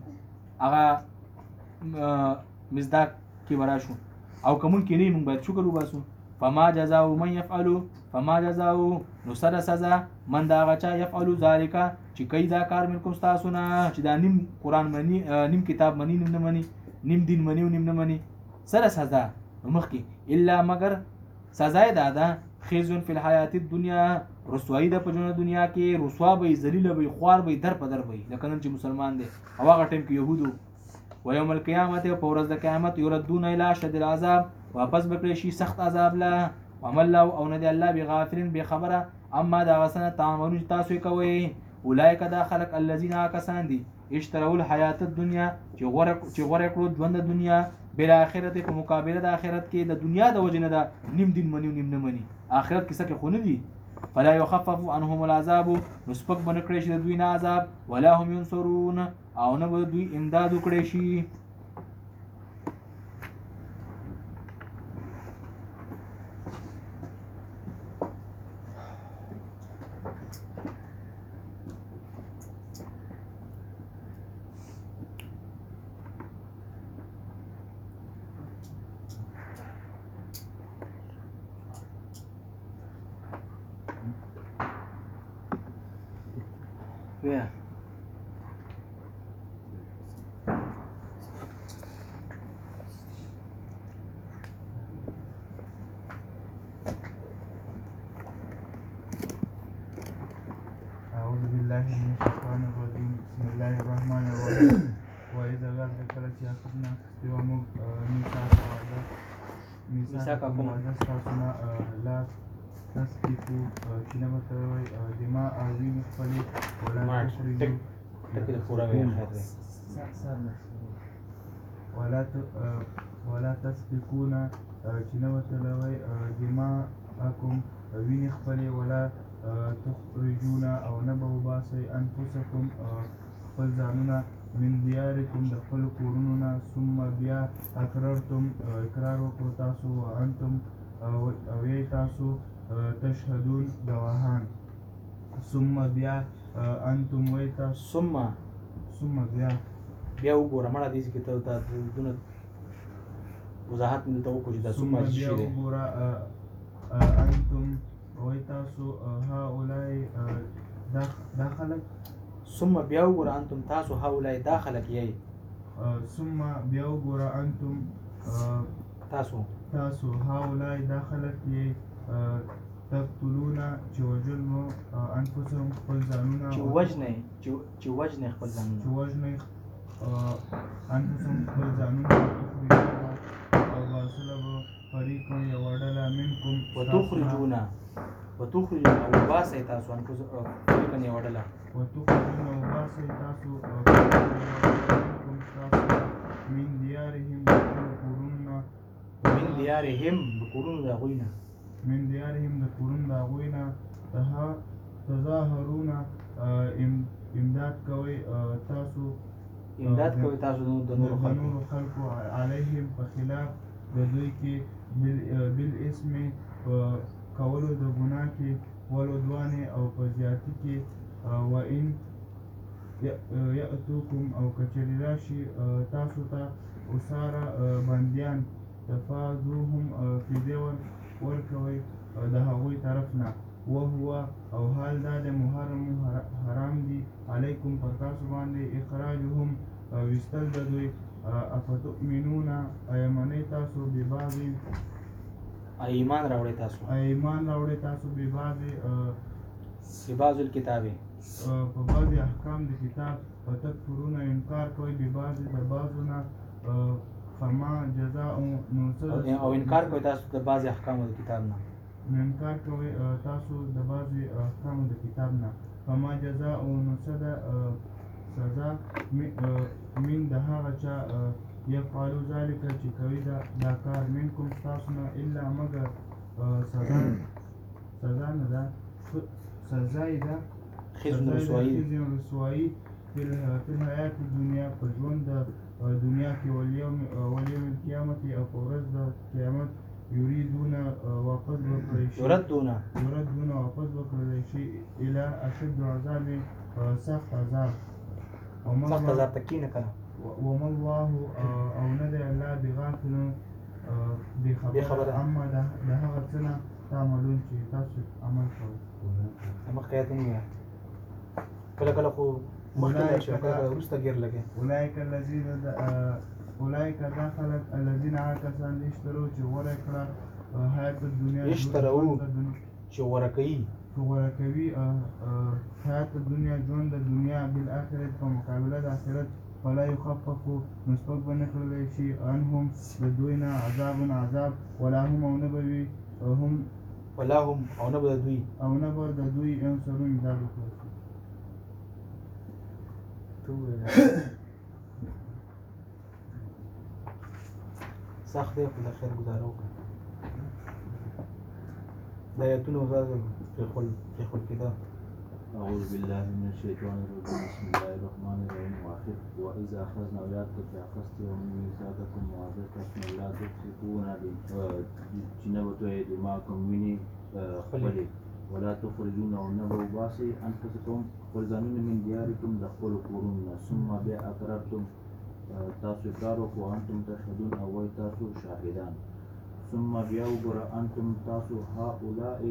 هغه مزداق کې براشو او کوم کې نه موږ باید شکر وباسو. فما جزاء من يفعل فما جزاء نو سره سزا من دا غچا يفعل ذالک چې کوي دا کار منکم تاسو نه چې دا نیم قران منی نیم کتاب منی نیم نه منی نیم دین منی نیم نه منی سره سزا مخکې الا مگر سزا دا ده خزون فی الحیات الدنیا رسوایی د په ژوند دنیا کې رسوا به ذلیل به خوار به در په در به لکه نن چې مسلمان دی او هغه ټیم کې يهودو و یوم القیامت او ورځ د قیامت یردون الی شد العذاب واپس بکړي شي سخت عذاب لا ومل او نه دی الله بغافلین به خبره اما دا غسنه تعاملون تاسو کوي. اولئک دا خلق الذين کسان دي اشتروا الحیات الدنیا چې غوړه چې غوړه کړو ژوند د دنیا بل آخرت په مقابله د آخرت کې د دنیا د وجنه دا نیم دین منی نیم نه منی آخرت کې څه کې خونه دي. فلا يخفف عنهم العذاب نسبق بن کړی شي د دوی نه عذاب ولا هم ينصرون او نه به دوی امداد وکړي شي. Yeah. أعوذ بالله من الشيطان الرجيم بسم الله الرحمن الرحيم وإذا غلق لك يا خدنا يوم ميثاق وعدا ميثاقكم وعدا استعصنا لا تسفكوا كلمة دماء عظيم فلي ولا تخرجوا ولا ولا تسفكون كلمة دماءكم وين خفلي ولا تخرجون او نه به وباسئ انفسکم خپل ځانونه من دیارکم د خپلو کورونو نه ثم بیا اقررتم اقرار وکړو تاسو وانتم او یې تاسو تشهدون گواهان ثم بیا انتم وی تاسو ثم ثم بیا بیا وګوره مړه دې کې ته دا دونه وضاحت مې ته وکړو چې دا ثم بیا شي دی وګوره انتم وی تاسو هؤلاء دا خلک ثم بیا وګوره انتم تاسو هؤلاء دا خلک یې ثم بیا وګوره انتم تاسو تاسو هؤلاء دا خلک یې تقتلون چې وژل مو انفسهم خپل ځانونه چې وژنئ چې وژنئ خپل ځانونه چې وژنئ انفسهم خپل ځانونه او باسله به فریقا یوه ډله منکم وتخرجون وتخرجون او باسئ تاسو انفسکم فریقا یوه ډله وتخرجون او باسئ تاسو منکم تاسو من دیارهم د خپلو کورونو نه من دیارهم د کورونو د هغوی نه من دیارهم د کورونو د هغوی نه تظاهرون امداد کوئ تاسو امداد کوئ تاسو د نورو خلکو علیهم په خلاف د دوی کې بالاسم په کولو د ګناه کې والعدوان او په زیاتي کې وان یأتوکم او کچرې راشي تاسو ته اساره بندیان تفادوهم فدیه ورکوئ د هغوی طرف نه وهو او حال دا د محرم حرام دي علیکم پر تاسو باندې اخراجهم ویستل د دوی افتؤمنون ایمنئ تاسو ببعض ایمان راوړئ تاسو ایمان راوړئ تاسو ببعض ببعض الکتاب په بعضې احکام د کتاب وتکفرون انکار کوئ ببعض د بعضو نه فما جزاء او انکار کوئ تاسو د بعضې احکامو د کتاب نه انکار کوئ تاسو د بعضې احکامو د کتاب نه فما جزاء نو څه ده سزا من د هغه چا یفعلو ذلک چې کوي دا کار منکم ستاسو نه الا مګر سزا سزا نه ده سزا یې ده خزي رسوایي فی الحیات الدنیا په ژوند د دنیا کې والیوم القیامت او په ورځ د قیامت یریدون واپس وکړی شي یردون یردون واپس وکړی شي الی اشد عذاب سخت عذاب سخت عذاب تکي نه کنه وما الله او نه دی الله بغافل بخبر اما د هغه څه نه تعملون چې تاسو عمل کوئ مخکې آیت نه کله کله خو مخکې شو کله وروسته ګیر لګي اولئک الذین اولئک دا خلک الذین هغه کسان اشترو چې غوره کړه حیات الدنیا اشترو چې غوره کوي چې غوره کوي حیات الدنیا ژوند د دنیا بالآخرت په مقابله د آخرت فلا یخفف نو سپک به نه کړلی شي عنهم د دوی نه عذاب عذاب ولا هم او نه به وي هم ولا هم او نه به د دوی او نه به د دوی ینصرون امداد وکړي سخت دی خو د خیر ګزاره وکړه د آیتونو پرېښول کېده أعوذ بالله من الشيطان الرجيم بسم الله الرحمن الرحيم وآخر وإذا أخذنا وياتك فأخذت ومن ميثاقكم وعظتكم لا تفسقون جنبتوا دماءكم مني خبري ولا تخرجون ونبوا باسي أنفسكم والزانين من دياركم دخلوا قرون ثم بيع أقررتم تاسو اقرار وأنتم تشهدون أو تاسو شاهدان ثم بيعوا أنتم تاسو هؤلاء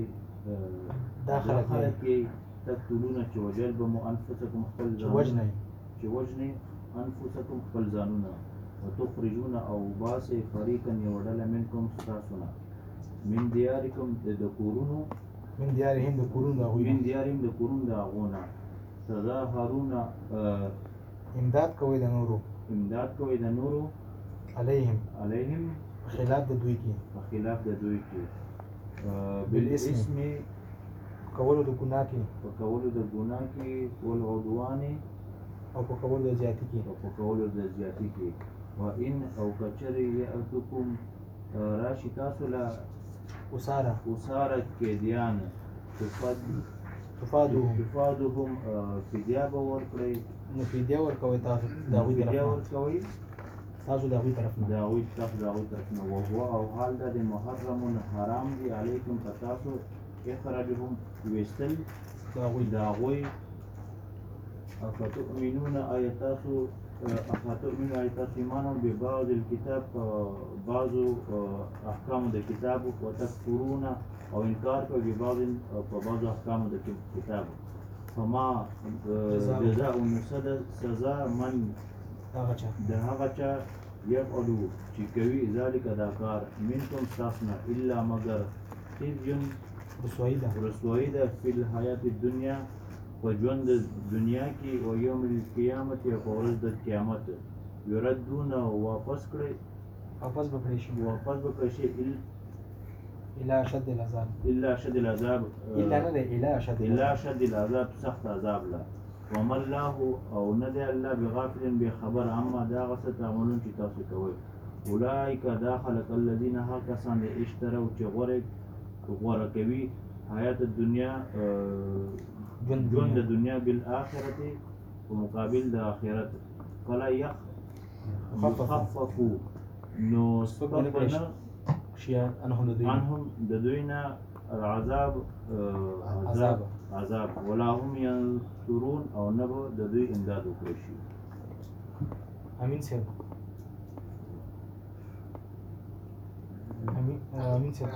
داخلك تقتلون چې وجل بمو انفسکم خپل ځانونه چې وجنئ انفسکم خپل ځانونه وتخرجون او باسئ فریقا یو ډله منکم ستاسو نه من دیارکم د کورونو من دیارهم د کورونو د هغوی من دیارهم د کورونو د هغو نه تظاهرون امداد کوئ د نورو امداد کوئ د نورو علیهم علیهم په خلاف د دوی کې په خلاف د دوی کې بالاسم کولو د ګناه کې په کولو د ګناه کې والعدوان او په کولو د زیاتي کې او په کولو د زیاتي کې وان او کچرې یأتکم راشي تاسو له اساره اساره قیدیان تفادوهم تفادهم فدیه به ورکړئ نو فدیه ورکوي تاسو د هغوی طرف فدیه نه ورکوئ تاسو د هغوی طرف د نه هغوی طرف د هغوی طرف نه وهو او حال دا د محرم حرام دي علیکم په تاسو اخراجهم ویستل د هغوی د هغوی افتؤمنون آیا تاسو افتؤمنون آیا تاسو ایمان به بعض الکتاب بعضو احکام د کتاب وتکفرون او انکار کوي به بعض په بعضو احکام د کتاب فما جزاء سزا من هغه چا د هغه چا یفعلو چې کوي ذلک دا کار منکم ستاسو نه الا مگر خزي رسوایي ده رسوایي ده فی الحیات الدنیا په ژوند د دنیا کې او یوم القیامت او په ورځ د قیامت یردون واپس کړئ واپس به کړی شي واپس به کړئ شي الی اشد العذاب الا شد العذاب الا نه دی الی اشد الا شد العذاب سخت عذاب لا وما الله او نه دی الله بغافل بخبر عما دا غسه تعملون چې تاسو کوئ اولئک دا خلق الذين ها کسان دي اشتروا چې غوره غوره کوي حیات الدنیا ژوند د دنیا بالآخرت په مقابل د آخرت فلا يخ يخففوا نو سپکونه شي انهم د دوی عنهم د دوی نه عذاب عذاب عذاب ولا هم ينصرون او نه به د دوی امداد وکړي شي امین صاحب امین امین صاحب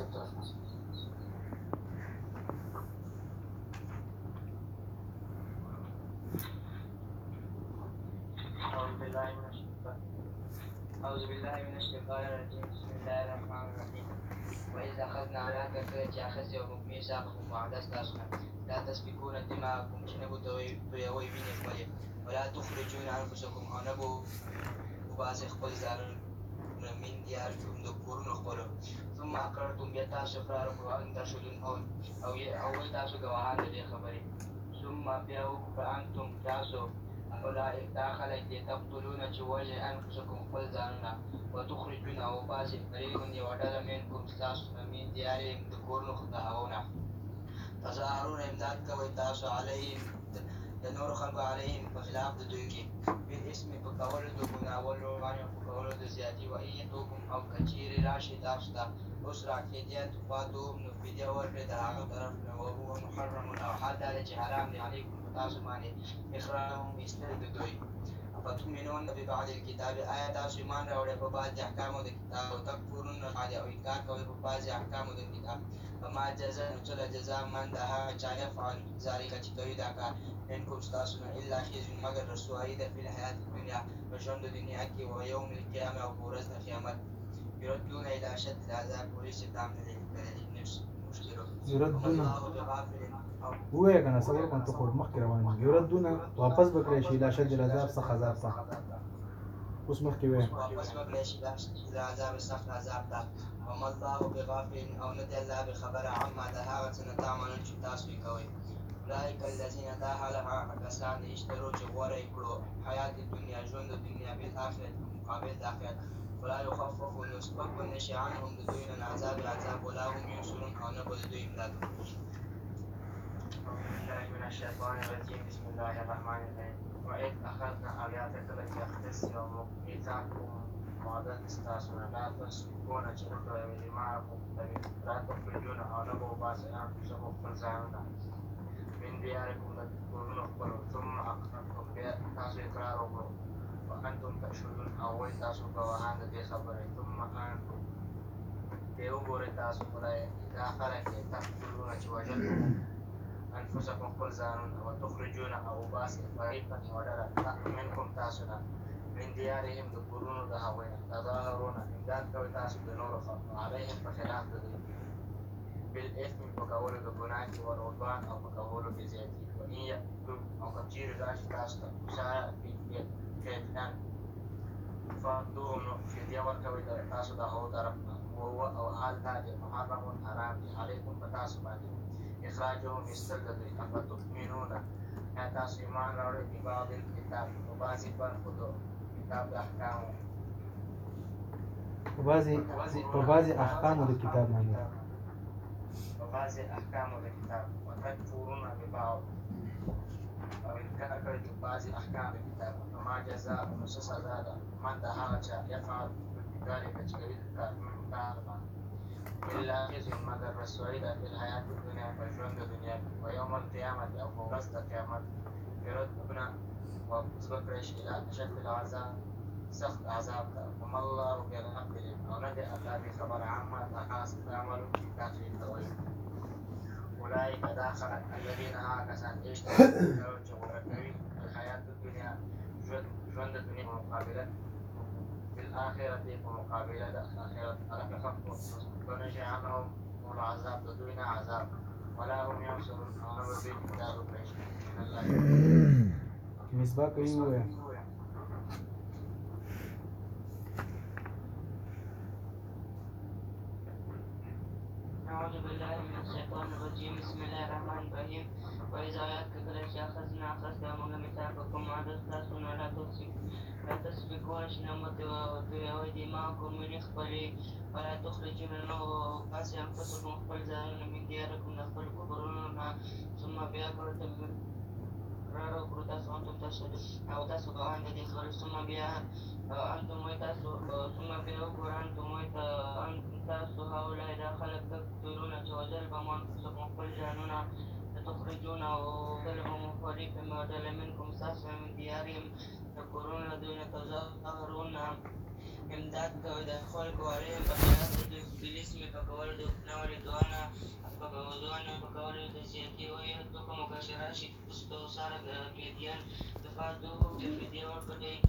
أعوذ بالله من الشيطان الرجيم بسم الله الرحمن الرحيم وإذا أخذنا على كثرة أخذ وميثاقكم وعد أستاسنا لا تسفكون دماءكم جنبوا تويوي بين إخواني ولا تخرجون أنفسكم أو نبوا وباسخ قلزار من دياركم دكورون أخبروا ثم أقررتم بيتاسو فراركم وأن ترشدون أو أو أو يتاسو قواهان لدي خبري ثم بيعوا فأنتم تاسو أولئك داخلت تقتلون جواجه أنفسكم قل زاننا وتخرجون أو باسل فريق يودل منكم ستاسو من ديارهم ذكور نخضعونا تظاهرون إمداد كوي تاسو عليهم تنور خلق عليهم بخلاف دوكي بالاسم بقول دوكنا والرومان بقول زيادي وإن يتوكم أو كثير راشي تاستا أسرع فدية تفاتوهم نفدية ورد عن طرفنا وهو محرم أو حد على حرام عليكم تاسو باندې اخراجهم استل دوی فتؤمنون ببعض الكتاب آیا تاسو ایمان راوړئ په بعض احکامو د کتاب او تکفرون بعض او انکار کوئ په بعض احکامو د کتاب فما جزاء نزل جزاء من ده چا يفعل ذلك چې کوي دا کار منکم ستاسو نه الا خزي مگر رسوایي ده په حیات دنیا په ژوند د دنیا کې او یوم القیامه او ورځ د قیامت يردون الى اشد العذاب وليس تعمل للنفس مشكله يردون وې کنه صبر کوم ته خود مخ روان دي يردون واپس بکړي شي لا شد العذاب څخه عذاب څخه اوس مخ کې وې واپس بکړي شي لا عذاب څخه عذاب ته وما الله بغافل او ندى الله بخبر عما ده هغه څه تعملون چې تاسو یې کوئ اولئک الذين داخلها کسان اشتروا چې غوره کړو حیات دنیا ژوند د دنیا په آخرت مقابل د آخرت ولا يخفف نسبك ونشي عنهم بدون عذاب عذاب ولا هم ينصرون او نه بل دوی امداد بالله من الشيطان الرجيم بسم الله الرحمن الرحيم وإذ أخذنا آياتك التي أخذت وميثاقكم وعدت استاسنا لا تسفكون جنبا دماءكم لا تخرجون أو نبوا باس أنفسكم فرزاننا من دياركم تذكرون أخبروا ثم أقررتم تاسو إقراركم وأنتم تشهدون أول تاسو قواهان دي خبري ثم أنتم بيوغوري تاسو قلائي إذا خلق تقتلون جواجلكم أنفسكم قل زانون وتخرجون أو باس فريقا ودرا منكم تاسنا من ديارهم ذكرون دهوين تظاهرون إمداد كوي تاسو بنور خلق عليهم بخلاف ذلك بالإثم بقول بقناك والعدوان أو بقول بزيادي وإن يأتوا أو كثير راش تاسو ساعة في كيتنان فأنتم في ديوان كوي تاسو دهو طرفنا وهو أو حال ذلك محرم حرام عليكم فتاسو مالي إخراجهم يستلد أفتؤمنون تاسو إيمان راوړئ ببعض الكتاب وبعض برخو کتاب د احکامو په بعضې په بعضې احکامو د کتاب باندې په بعض احکام د کتاب وتکفرون ببعض او انکار کړی د بعضې احکام د کتاب فما جزاء نو څه سزا ده من د هغه چا یفعل ذلک چې کوي کار کار الا خزي مگر رسوایي ده فی الحیات الدنیا په ژوند د دنیا کې و یوم القیامت او په ورځ د قیامت یردونه واپس به کړی شي الی اشد العذاب سخت عذاب ته وما الله بغافل او نه دی الله بخبر عما تاسو تعملون تاسو یې کوئ أولئك داخل الذين هكذا يشتغلون شغلتهم الحياة الدنيا جوند الدنيا مقابلة بالآخرة مقابلة الآخرة ألك خفض ونجي عنهم والعذاب دون عذاب ولا هم ينصرون أنا ببيت كتاب البيش من الله مصباح کوي وای أعوذ بالله من الشيطان الرجيم بسم الله الرحمن الرحيم وإذا آياتك التي أخذنا أخذنا من ميثاقكم وعدتنا لا لا تسفكون دماءكم دماءكم من إخباري ولا تخرجون منه قاس أنفسكم أخبر زارين من دياركم نخبر كبرون ثم بأكرة رارو كرتاس وأنتم تشهدون أو تسبقوا عند دخل ثم بها أنتم ويتاسوا ثم بها أنتم ويتاسوا هؤلاء إذا خلق تقتلون وجلب أنفسكم قل جانون لتخرجون وظلموا فريقا وجل منكم ساسا من ديارهم يقولون دون تظاهرون إمداد كويدا خلقوا عليهم فقياسة بالاسم فقولوا دفنا ولدوانا فقودوانا فقولوا دزيتي ويهدوكم وكشراشي تستوصار كيديان تفادوه في ديوان